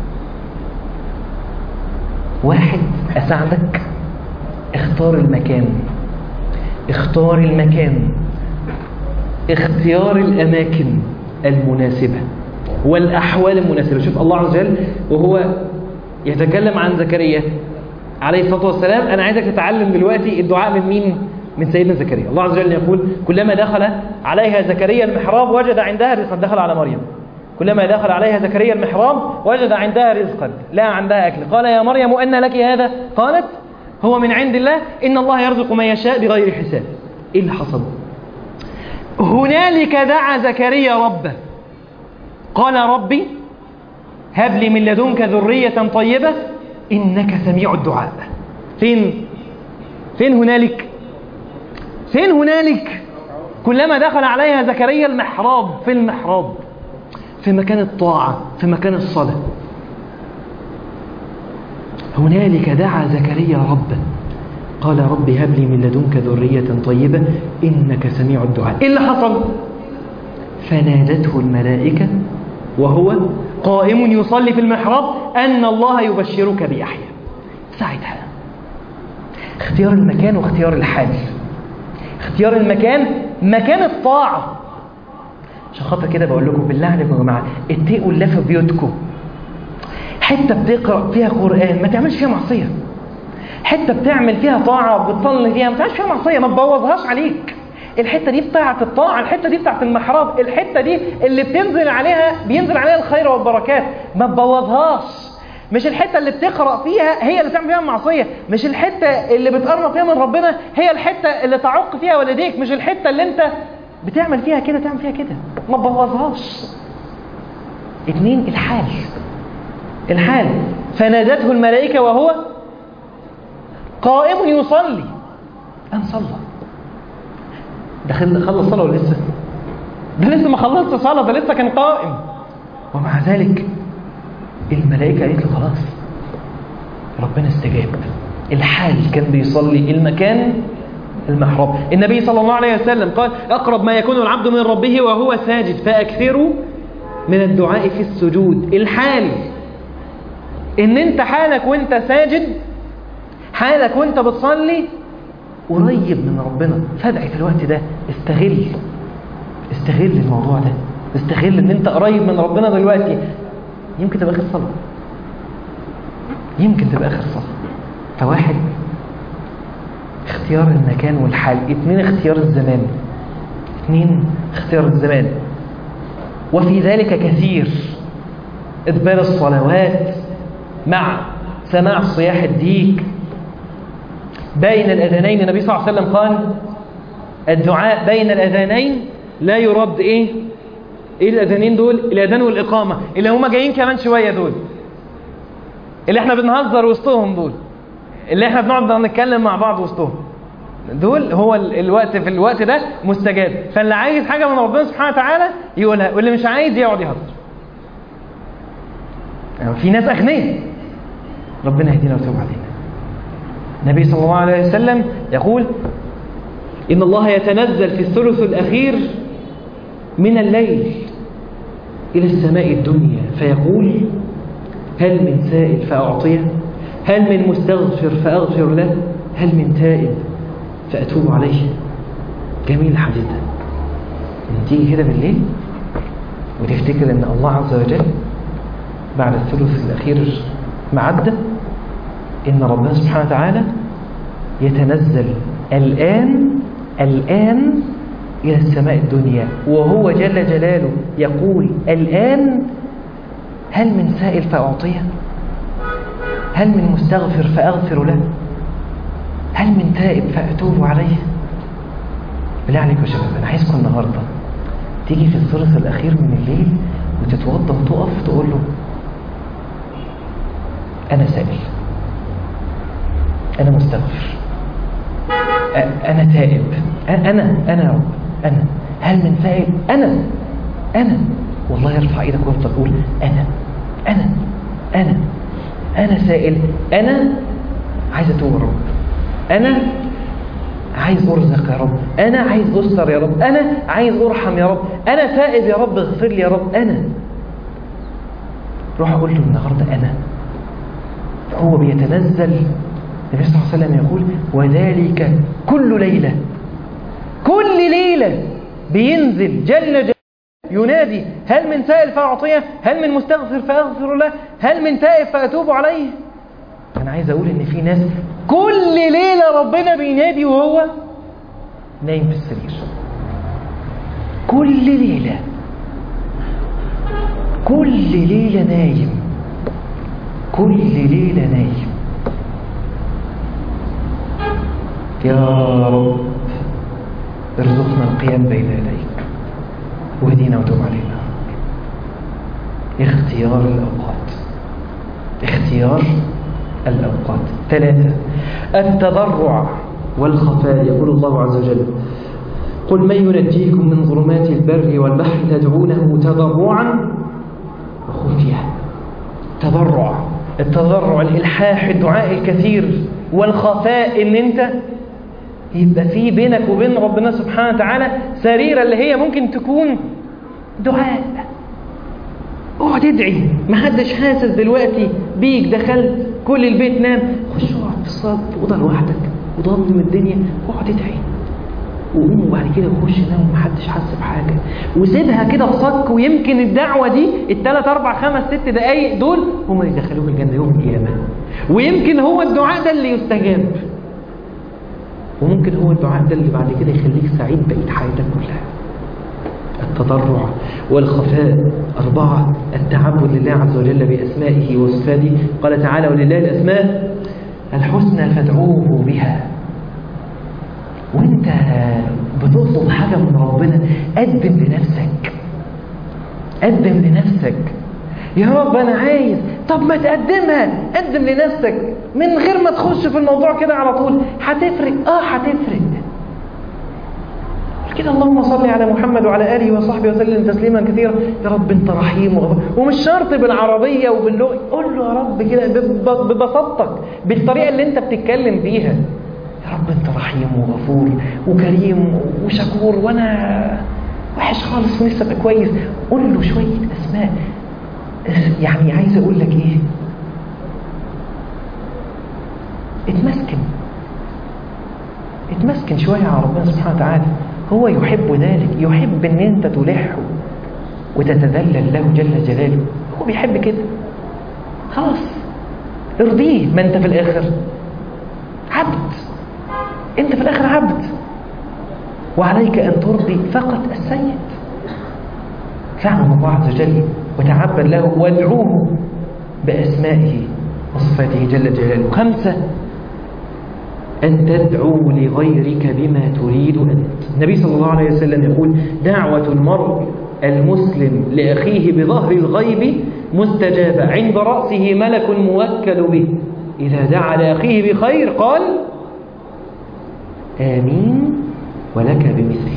واحد، أساعدك، اختار المكان. اختار المكان، اختيار الأماكن المناسبة والأحوال المناسبة. شوف الله عز وجل وهو يتكلم عن زكريا عليه الصلاة والسلام، أنا عايزك تتعلم دلوقتي الدعاء من مين؟ من سيدنا زكريا. الله عز وجل يقول: كلما دخل عليها زكريا المحراب وجد عندها رزقا. دخل على مريم، كلما دخل عليها زكريا المحراب وجد عندها رزقا لا عندها أكل. قال: يا مريم أن لك هذا؟ قالت: هو من عند الله، إن الله يرزق من يشاء بغير حساب. إيه اللي حصل؟ هنالك دعا زكريا ربه قال: ربي هب لي من لدنك ذرية طيبة إنك سميع الدعاء. فين؟ فين هنالك؟ فين هنالك؟ كلما دخل عليها زكريا المحراب. في المحراب، في مكان الطاعة، في مكان الصلاة. هنالك دعا زكريا ربه قال: ربي هب لي من لدنك ذرية طيبة إنك سميع الدعاء. إيه اللي حصل؟ فنادته الملائكة وهو قائم يصلي في المحراب أن الله يبشرك بيحيى. ساعتها اختيار المكان واختيار الحال. اختيار المكان، مكان الطاعة. عشان خاطر كده بقول لكم بالله عليكم يا جماعة اتقوا الله في بيوتكم. حتة بتقرأ فيها قرآن ما تعملش فيها معصية. حتة بتعمل فيها طاعة بتصلي فيها ما تعملش فيها معصية، ما تبوظهاش عليك. الحتة دي بتاعت الطاعة، الحتة دي بتاعت المحراب، الحتة دي اللي بتنزل عليها بينزل عليها الخير والبركات، ما تبوظهاش. مش الحتة اللي بتقرأ فيها هي اللي تعمل فيها المعصية، مش الحتة اللي بتقرب فيها من ربنا هي الحتة اللي تعق فيها والديك، مش الحتة اللي انت بتعمل فيها كده تعمل فيها كده، ما تبوظهاش. اتنين، الحال. الحال، فنادته الملائكة وهو قائم يصلي. قام صلى. دخل خلص صلاة ولا لسه؟ ده لسه ما خلصت صلاة، ده لسه كان قائم. ومع ذلك الملائكة قالت له خلاص ربنا استجاب. الحال كان بيصلي، المكان المحراب. النبي صلى الله عليه وسلم قال: أقرب ما يكون العبد من ربه وهو ساجد فأكثروا من الدعاء في السجود. الحال إن أنت حالك وأنت ساجد، حالك وأنت بتصلي قريب من ربنا، فادعي في الوقت ده. استغل استغل الموضوع ده، استغل ان انت قريب من ربنا دلوقتي. يمكن تبقى اخر صلاة، يمكن تبقى اخر صلاة. فواحد، اختيار المكان والحال. اثنين، اختيار الزمان. اثنين، اختيار الزمان. وفي ذلك كثير. إدبار الصلوات مع سماع صياح الديك بين الأذانين. النبي صلى الله عليه وسلم قال: الدعاء بين الأذانين لا يرد إيه؟ ايه الاذانين دول؟ الاذان والاقامه اللي هما جايين كمان شويه، دول اللي احنا بنهزر وسطهم، دول اللي احنا بنقعد نتكلم مع بعض وسطهم، دول هو الوقت في الوقت ده مستجاب. فاللي عايز حاجه من ربنا سبحانه وتعالى يقولها، واللي مش عايز يقعد يهزر. يعني في ناس اغنياء، ربنا يهدينا ويتوب علينا. النبي صلى الله عليه وسلم يقول إن الله يتنزل في الثلث الأخير من الليل إلى السماء الدنيا فيقول هل من سائل فأعطيه، هل من مستغفر فأغفر له، هل من تائب فأتوب عليه. جميل الحديث ده. تيجي كده بالليل وتفتكر إن الله عز وجل بعد الثلث الأخير معدة، إن ربنا سبحانه وتعالى يتنزل الآن الآن إلى السماء الدنيا، وهو جل جلاله يقول الآن هل من سائل فأعطيه، هل من مستغفر فأغفر له، هل من تائب فأتوب عليه. بالله عليكم يا شباب، أنا عايزكم النهاردة تيجي في الثلث الأخير من الليل وتتوضى وتقف تقول له أنا سائل، أنا مستغفر، أنا تائب، أنا أنا يا رب، أنا هل من سائل، أنا أنا والله يرفع إيدك وافضل تقول أنا أنا أنا أنا سائل، أنا عايز أتوب يا رب، أنا عايز أرزق يا رب، أنا عايز أستر يا رب، أنا عايز أرحم يا رب، أنا تائب يا رب اغفر لي يا رب، أنا روح أقول له النهاردة أنا. هو بيتنزل. النبي صلى الله عليه وسلم يقول وذلك كل ليلة، كل ليلة بينزل جل جلاله ينادي هل من سائل فأعطيه، هل من مستغفر فأغفر له، هل من تائب فأتوب عليه. أنا عايز أقول إن في ناس كل ليلة ربنا بينادي وهو نايم في السرير. كل ليلة كل ليلة نايم، كل ليلة نايم. يا رب ارزقنا القيام بين يديك واهدينا وتوب علينا. اختيار الأوقات، اختيار الأوقات. ثلاثة التضرع والخفاء. يقول الله عز وجل قل من ينجيكم من ظلمات البر والبحر تدعونه تضرعا وخفيا. تضرع، التضرع الإلحاح، الدعاء الكثير، والخفاء ان انت يبقى في بينك وبين ربنا سبحانه وتعالى سريرة اللي هي ممكن تكون دعاء. اقعد ادعي، محدش حاسس دلوقتي بيك، دخلت كل البيت نام، خش اقعد في الصالة في اوضه لوحدك وضلم الدنيا واقعد ادعي، وقوم وبعد كده خش نام ومحدش حاسس بحاجه، وسيبها كده في صك. ويمكن الدعوه دي الثلاث اربع خمس ست دقائق دول هم اللي يدخلوك الجنه يوم القيامه، ويمكن هو الدعاء ده اللي يستجاب، وممكن هو الدعاء ده اللي بعد كده يخليك سعيد بقية حياتك كلها. التضرع والخفاء. أربعة التعبد لله عز وجل بأسمائه وصفاته. قال تعالى ولله الأسماء الحسنى فادعوه بها. وانت بتطلب حاجة من ربنا قدم لنفسك، قدم لنفسك. يا رب أنا عايز، طب ما تقدمها، قدم لنفسك من غير ما تخش في الموضوع كده على طول. هتفرق، اه هتفرق كده. اللهم صل على محمد وعلى آله وصحبه وسلم تسليما كثيرا. يا رب انت رحيم وغفور. ومش شرط بالعربية وباللغة، قول له يا رب كده ببساطتك، بالطريقة اللي انت بتتكلم بيها. يا رب انت رحيم وغفور وكريم وشكور، وانا وحش خالص ونفسي ابقى كويس. قول له شوية اسماء. يعني عايز اقول لك ايه، اتمسكن اتمسكن شوية على ربنا سبحانه وتعالى. هو يحب ذلك، يحب ان انت تلحه وتتذلل له جل جلاله. هو بيحب كده، خلاص ارضيه. ما انت في الاخر عبد، انت في الاخر عبد، وعليك ان ترضي فقط السيد. فاعبد الله عز وجل وتعبد له وادعوه بأسمائه وصفاته جل جلاله. خمسة أن تدعو لغيرك بما تريد أنت. النبي صلى الله عليه وسلم يقول دعوة المرء المسلم لأخيه بظهر الغيب مستجابة عند رأسه ملك موكل به إذا دعا لأخيه بخير قال آمين ولك بمثل.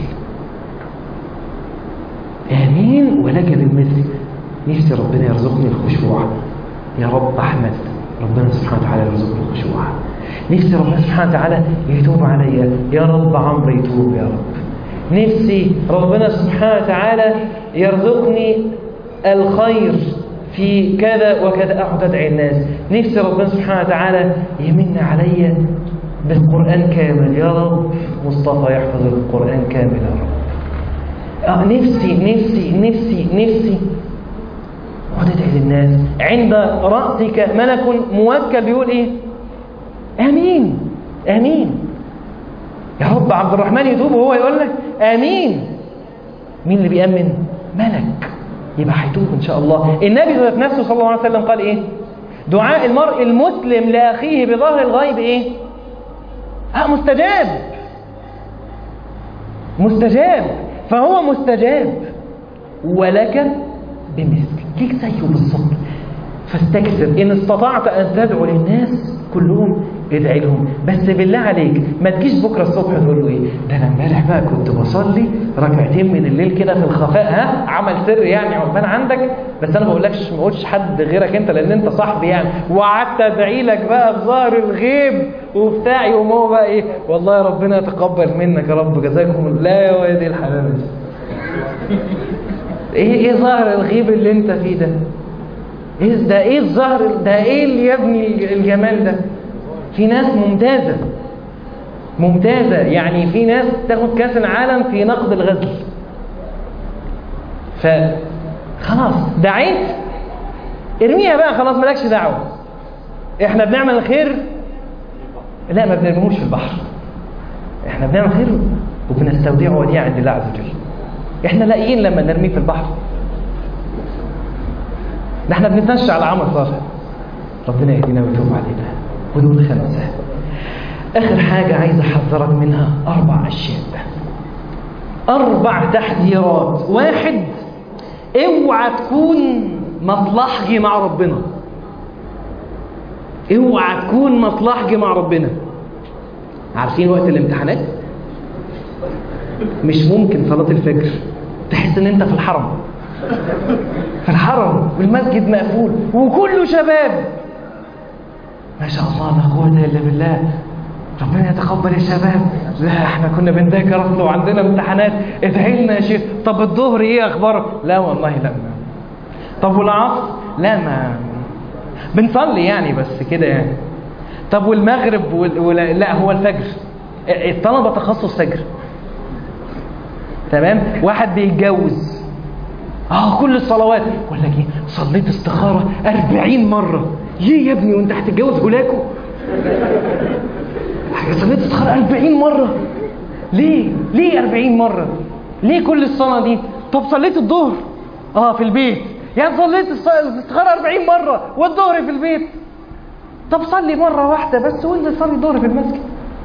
آمين ولك بالمثل. نفسي ربنا يرزقني الخشوع يا رب. أحمد ربنا سبحانه وتعالى يرزقني الخشوع. نفسي ربنا سبحانه وتعالى يتوب علي يا رب. عمرو يتوب يا رب. نفسي ربنا سبحانه وتعالى يرزقني الخير في كذا وكذا. أقعد أدعي الناس. نفسي ربنا سبحانه وتعالى يمن علي بالقرآن كامل يا رب. مصطفى يحفظ القرآن كامل يا رب. آه نفسي نفسي نفسي نفسي اقعد ادعي للناس. عند رأسك ملك موكل بيقول ايه؟ امين امين يا رب. عبد الرحمن يتوب وهو يقول لك امين. مين اللي بيأمن؟ ملك. يبقى هيتوب ان شاء الله. النبي ذات نفسه صلى الله عليه وسلم قال ايه؟ دعاء المرء المسلم لاخيه بظهر الغيب ايه؟ اه مستجاب مستجاب. فهو مستجاب ولك بمثل. ليك زيه بالظبط. فاستكثر ان استطعت ان تدعو للناس كلهم ادعي لهم. بس بالله عليك ما تجيش بكره الصبح تقول له ايه ده انا امبارح بقى كنت بصلي ركعتين من الليل كده في الخفاء. ها عمل سر يعني عقبال عندك. بس انا ما بقولكش ما اقولش حد غيرك انت لان انت صاحبي يعني. وقعدت ادعي لك بقى بظهر الغيب وبتاع. يقوم هو بقى ايه والله يا ربنا يتقبل منك يا رب جزاكم. لا يا وادي الحلال. ايه ايه ظهر الغيب اللي انت فيه ده؟ ايه ده؟ ايه الظهر ده؟ ايه اللي يا ابني الجمال ده؟ في ناس ممتازة ممتازة يعني. في ناس تاخد كاس العالم في نقد الغزل. فخلاص دعيت ارميها بقى خلاص مالكش دعوة. احنا بنعمل الخير لا ما بنرميهوش في البحر. احنا بنعمل خير وبنستودعه وديعة عند الله عز وجل. احنا لاقيين لما نرميه في البحر. ده احنا بنتنشى على عمل صالح. ربنا يهدينا ويتوب علينا. ودول خمسة. آخر حاجة عايز أحذرك منها أربع أشياء. أربع تحذيرات. واحد اوعى تكون مصلحجي مع ربنا. اوعى تكون مصلحجي مع ربنا. عارفين وقت الامتحانات مش ممكن صلاة الفجر تحس ان انت في الحرم في الحرم والمسجد مقفول وكله شباب ما شاء الله لا قوة الا بالله. ربنا يتقبل يا شباب. لا احنا كنا بنذاكر اصلا وعندنا امتحانات. ادعي لنا يا شيخ. طب الظهر ايه اخباره؟ لا والله لا. طب والعصر؟ لا ما بنصلي يعني بس كده يعني. طب والمغرب وال... لا هو الفجر. الطلبة تخصص فجر. تمام. واحد بيتجوز اه كل الصلوات يقول لك ايه صليت استخارة أربعين مرة. ليه يا ابني وانت هتتجوز هولاكو؟ صليت استخارة أربعين مرة ليه؟ ليه أربعين مرة؟ ليه كل الصلاة دي؟ طب صليت الظهر اه في البيت. يعني صليت الاستخارة أربعين مرة والظهر في البيت. طب صلي مرة واحدة بس وانت صلي الظهر في المسجد.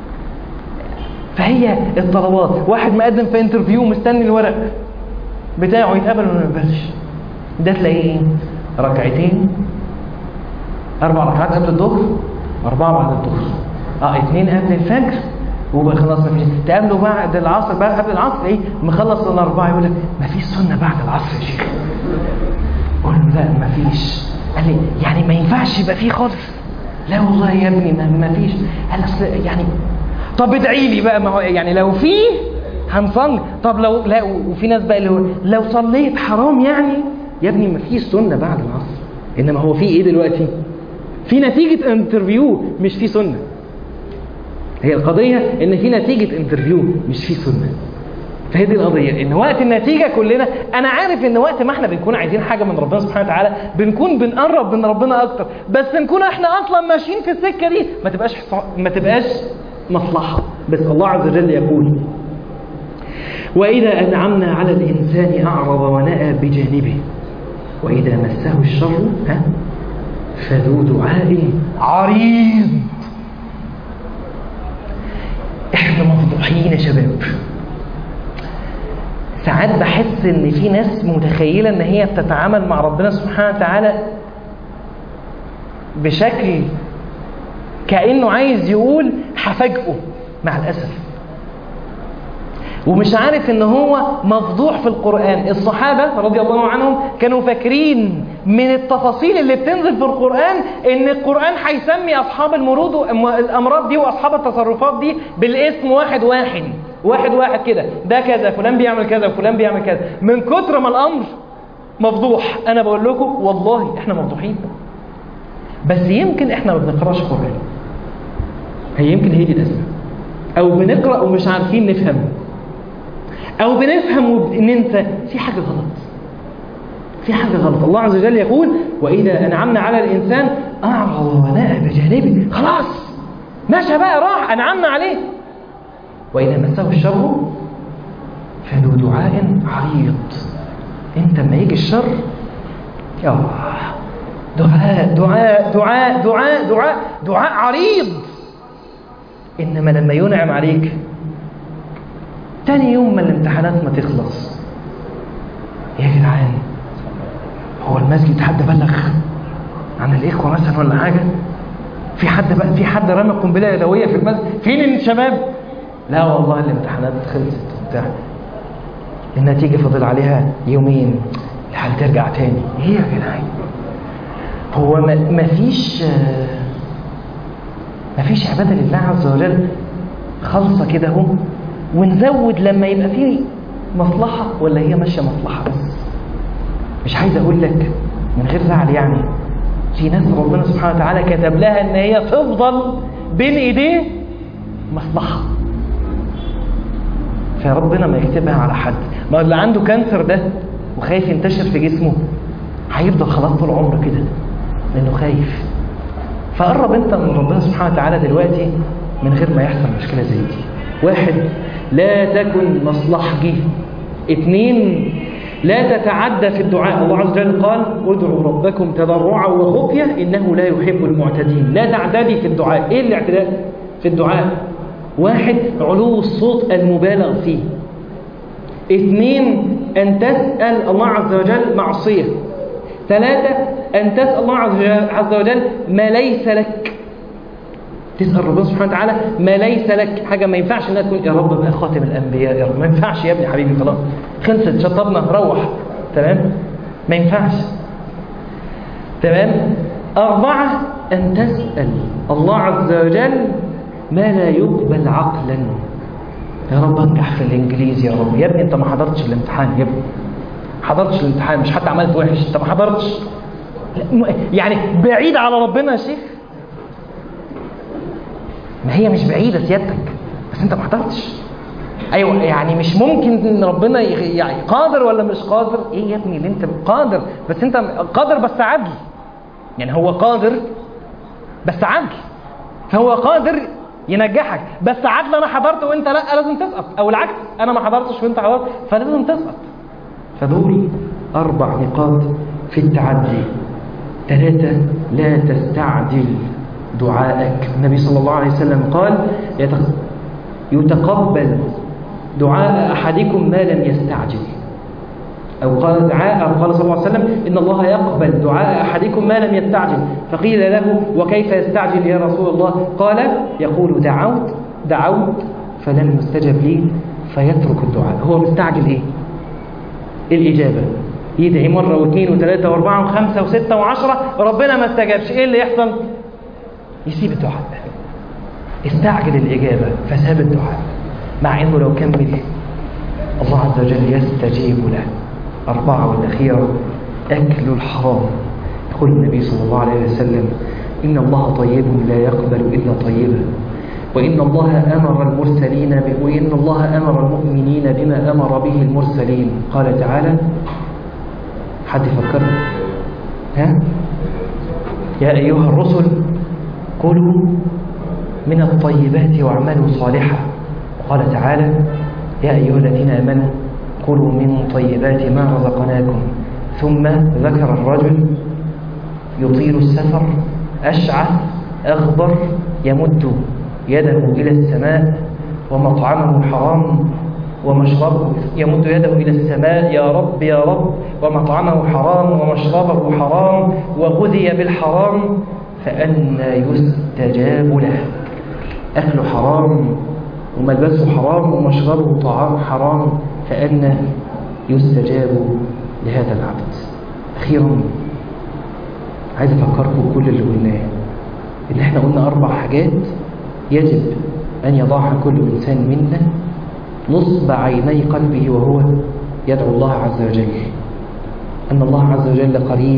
فهي الطلبات. واحد مقدم في انترفيو مستني الورق بتاعه يتقبل ولا ما يقبلش. ده تلاقيه ايه؟ ركعتين اربع ركعات قبل الظهر اربعه بعد الظهر اه اثنين قبل الفجر وبقى خلاص ما فيش. تقابله بعد العصر بقى قبل العصر ايه مخلص الاربعه يقول لك ما فيش سنه بعد العصر يا شيخ. قول له لا ما فيش. قال لي يعني ما ينفعش يبقى فيه خالص؟ لا والله يا ابني ما فيش. قال اصل يعني طب ادعي لي بقى. ما هو يعني لو في هنصلي. طب لو لا وفي ناس بقى اللي هو لو صليت حرام يعني يا ابني ما فيش سنه بعد العصر. انما هو في ايه دلوقتي؟ في نتيجه انترفيو مش في سنه. هي القضيه ان في نتيجه انترفيو مش في سنه. فهي دي القضيه ان وقت النتيجه كلنا. انا عارف ان وقت ما احنا بنكون عايزين حاجه من ربنا سبحانه وتعالى بنكون بنقرب من ربنا اكتر. بس نكون احنا اصلا ماشيين في السكه دي ما تبقاش ما تبقاش مصلحه. بس الله عز وجل يقول وإذا أنعمنا على الإنسان أعرض ونأى بجانبه وإذا مسه الشر ها فذو دعاء عريض. احنا مفضوحين يا شباب. ساعات بحس ان في ناس متخيلة ان هي بتتعامل مع ربنا سبحانه وتعالى بشكل كأنه عايز يقول هفاجئه، مع الأسف، ومش عارف ان هو مفضوح في القرآن. الصحابة رضي الله عنهم كانوا فاكرين من التفاصيل اللي بتنزل في القرآن ان القرآن هيسمي اصحاب المرض والامراض دي واصحاب التصرفات دي بالاسم واحد واحد واحد واحد كده، ده كذا، فلان بيعمل كذا وفلان بيعمل كذا. من كتر ما الامر مفضوح، انا بقول لكم والله احنا مفضوحين، بس يمكن احنا ما بنقراش قرآن، هي يمكن هي دي الأزمة، او بنقرأ ومش عارفين نفهم، او بنفهم وننسى. في حاجة غلط، في حاجة غلط. الله عز وجل يقول وإذا أنعمنا على الإنسان أعرض ونأى بجانبه، خلاص ماشى بقى، راح أنعمنا عليه. وإذا مسه الشر فذو دعاء عريض، انت لما يجي الشر يا دعاء دعاء دعاء دعاء دعاء دعاء عريض. إنما لما ينعم عليك تاني يوم ما الامتحانات ما تخلص، يا جدعان هو المسجد حد بلغ عن الإخوة مثلا ولا حاجة؟ في حد بقى في حد رمى قنبلة يدوية في المسجد؟ فين الشباب؟ لا والله الامتحانات خلصت وبتاع، النتيجة فضل عليها يومين الحال ترجع تاني. ايه يا جدعان؟ هو ما فيش ما فيش عبادة لله عز وجل خالصة كده اهو ونزود لما يبقى فيه مصلحة، ولا هي ماشية مصلحة بس؟ مش عايز اقول لك من غير زعل، يعني في ناس ربنا سبحانه وتعالى كتب لها ان هي تفضل بين ايديه مصلحة، فربنا ما يكتبها على حد. ما اللي عنده كانسر ده وخايف ينتشر في جسمه هيفضل خلاص طول عمره كده لانه خايف. فقرب انت من ربنا سبحانه وتعالى دلوقتي من غير ما يحصل مشكلة زي دي. واحد، لا تكن مصلحجي. اثنين، لا تتعدى في الدعاء. الله عز وجل قال ادعوا ربكم تضرعا وخفية إنه لا يحب المعتدين. لا تعتدي في الدعاء. ايه الاعتداء في الدعاء؟ واحد، علو الصوت المبالغ فيه. اثنين، أن تسأل الله عز وجل معصية. ثلاثة، أن تسأل الله عز وجل ما ليس لك. تسأل ربنا سبحانه وتعالى ما ليس لك، حاجة ما ينفعش انها تكون يا رب بقى خاتم الأنبياء، يا رب ما ينفعش يا ابني حبيبي، خلاص خلصت شطبنا روح، تمام؟ ما ينفعش، تمام؟ أربعة، أن تسأل الله عز وجل ما لا يقبل عقلا. يا رب انجح في الإنجليزي، يا رب يا ابني انت ما حضرتش الامتحان، يا ابني حضرتش الامتحان، مش حتى عملت وحش، انت ما حضرتش. يعني بعيد على ربنا يا شيخ؟ ما هي مش بعيدة سيادتك، بس انت ما حضرتش. ايوه يعني مش ممكن ان ربنا يعني قادر ولا مش قادر؟ ايه يا ابني اللي انت قادر، بس انت قادر بس عدل. يعني هو قادر بس عدل، فهو قادر ينجحك بس عدل. انا حضرت وانت لا، لازم تسقط، او العكس انا ما حضرتش وانت حضرت فلازم تسقط. فدول اربع نقاط في التعدي. ثلاثة، لا تستعجل دعائك. النبي صلى الله عليه وسلم قال يتقبل دعاء أحدكم ما لم يستعجل، أو قال دعاء قال صلى الله عليه وسلم إن الله يقبل دعاء أحدكم ما لم يستعجل. فقيل له وكيف يستعجل يا رسول الله؟ قال يقول دعوت دعوت فلم يستجب لي فيترك الدعاء. هو مستعجل إيه؟ الإجابة. يدعي مرة واثنين وثلاثة واربعة وخمسة وستة وعشرة ربنا ما استجابش، إيه اللي يحصل؟ يسيب الدعاء، استعجل الإجابة فساب الدعاء، مع أنه لو كمل الله عز وجل يستجيب له. أربعة والأخيرة أكل الحرام. يقول النبي صلى الله عليه وسلم إن الله طيب لا يقبل إلا طيبا، وإن الله أمر المرسلين وإن الله أمر المؤمنين بما أمر به المرسلين. قال تعالى، حد يفكر؟ ها؟ يا أيها الرسل كلوا من الطيبات واعملوا صالحا. وقال تعالى يا أيها الذين آمنوا كلوا من طيبات ما رزقناكم. ثم ذكر الرجل يطيل السفر أشعث أغبر يمد يده إلى السماء ومطعمه حرام ومشربه، يمد يده إلى السماء يا رب يا رب، ومطعمه حرام ومشربه حرام وغذي بالحرام، فأنى يستجاب له؟ أكله حرام وملبسه حرام ومشربه طعام حرام، فأنى يستجاب لهذا العبد؟ أخيرا عايز أفكركم كل اللي قلناه، إن إحنا قلنا أربع حاجات يجب أن يضعها كل إنسان منا نصب عيني قلبه وهو يدعو الله عز وجل: أن الله عز وجل قريب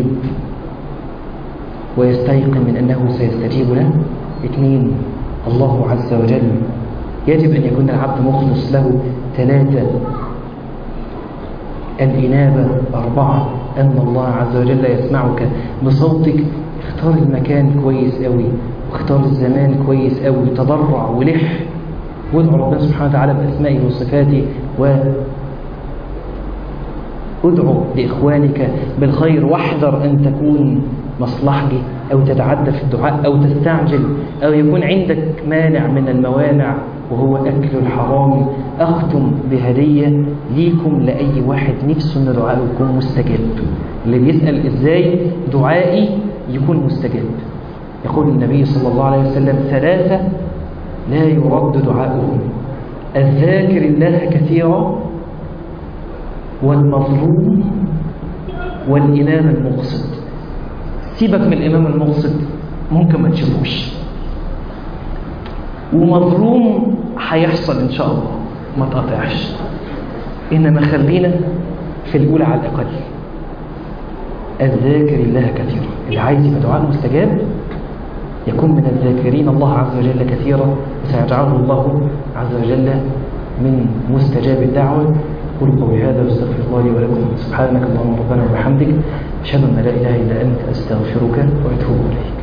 ويستيقن من أنه سيستجيب له. اثنين، الله عز وجل يجب أن يكون العبد مخلص له. ثلاثة، الإنابة. أربعة، أن الله عز وجل يسمعك بصوتك. اختار المكان كويس قوي، واختار الزمان كويس قوي، تضرع ولح وادعو ربنا سبحانه وتعالى بأسمائه وصفاته، وادعو لإخوانك بالخير، واحذر أن تكون مصلحجي أو تتعدى في الدعاء أو تستعجل أو يكون عندك مانع من الموانع وهو أكل الحرام. أختم بهدية ليكم لأي واحد نفسه أن دعائه يكون مستجاب، اللي بيسأل إزاي دعائي يكون مستجاب. يقول النبي صلى الله عليه وسلم: ثلاثة لا يرد دعاؤهم: الذاكر الله كثيرا، والمظلوم، والإمام المقصد. سيبك من الإمام المقصد، ممكن ما تشوفوش، ومظلوم هيحصل إن شاء الله، ما تقطعش، إنما خلينا في الأولى على الأقل: الذاكر الله كثيرا. اللي عايز يبقى دعاء مستجاب يكون من الذاكرين الله عز وجل كثيرا، وسيجعله الله عز وجل من مستجاب الدعوة. قل قولي هذا واستغفر الله لي ولكم. سبحانك اللهم ربنا وبحمدك، أشهد أن لا إله إلا أنت، أستغفرك وأتوب إليك.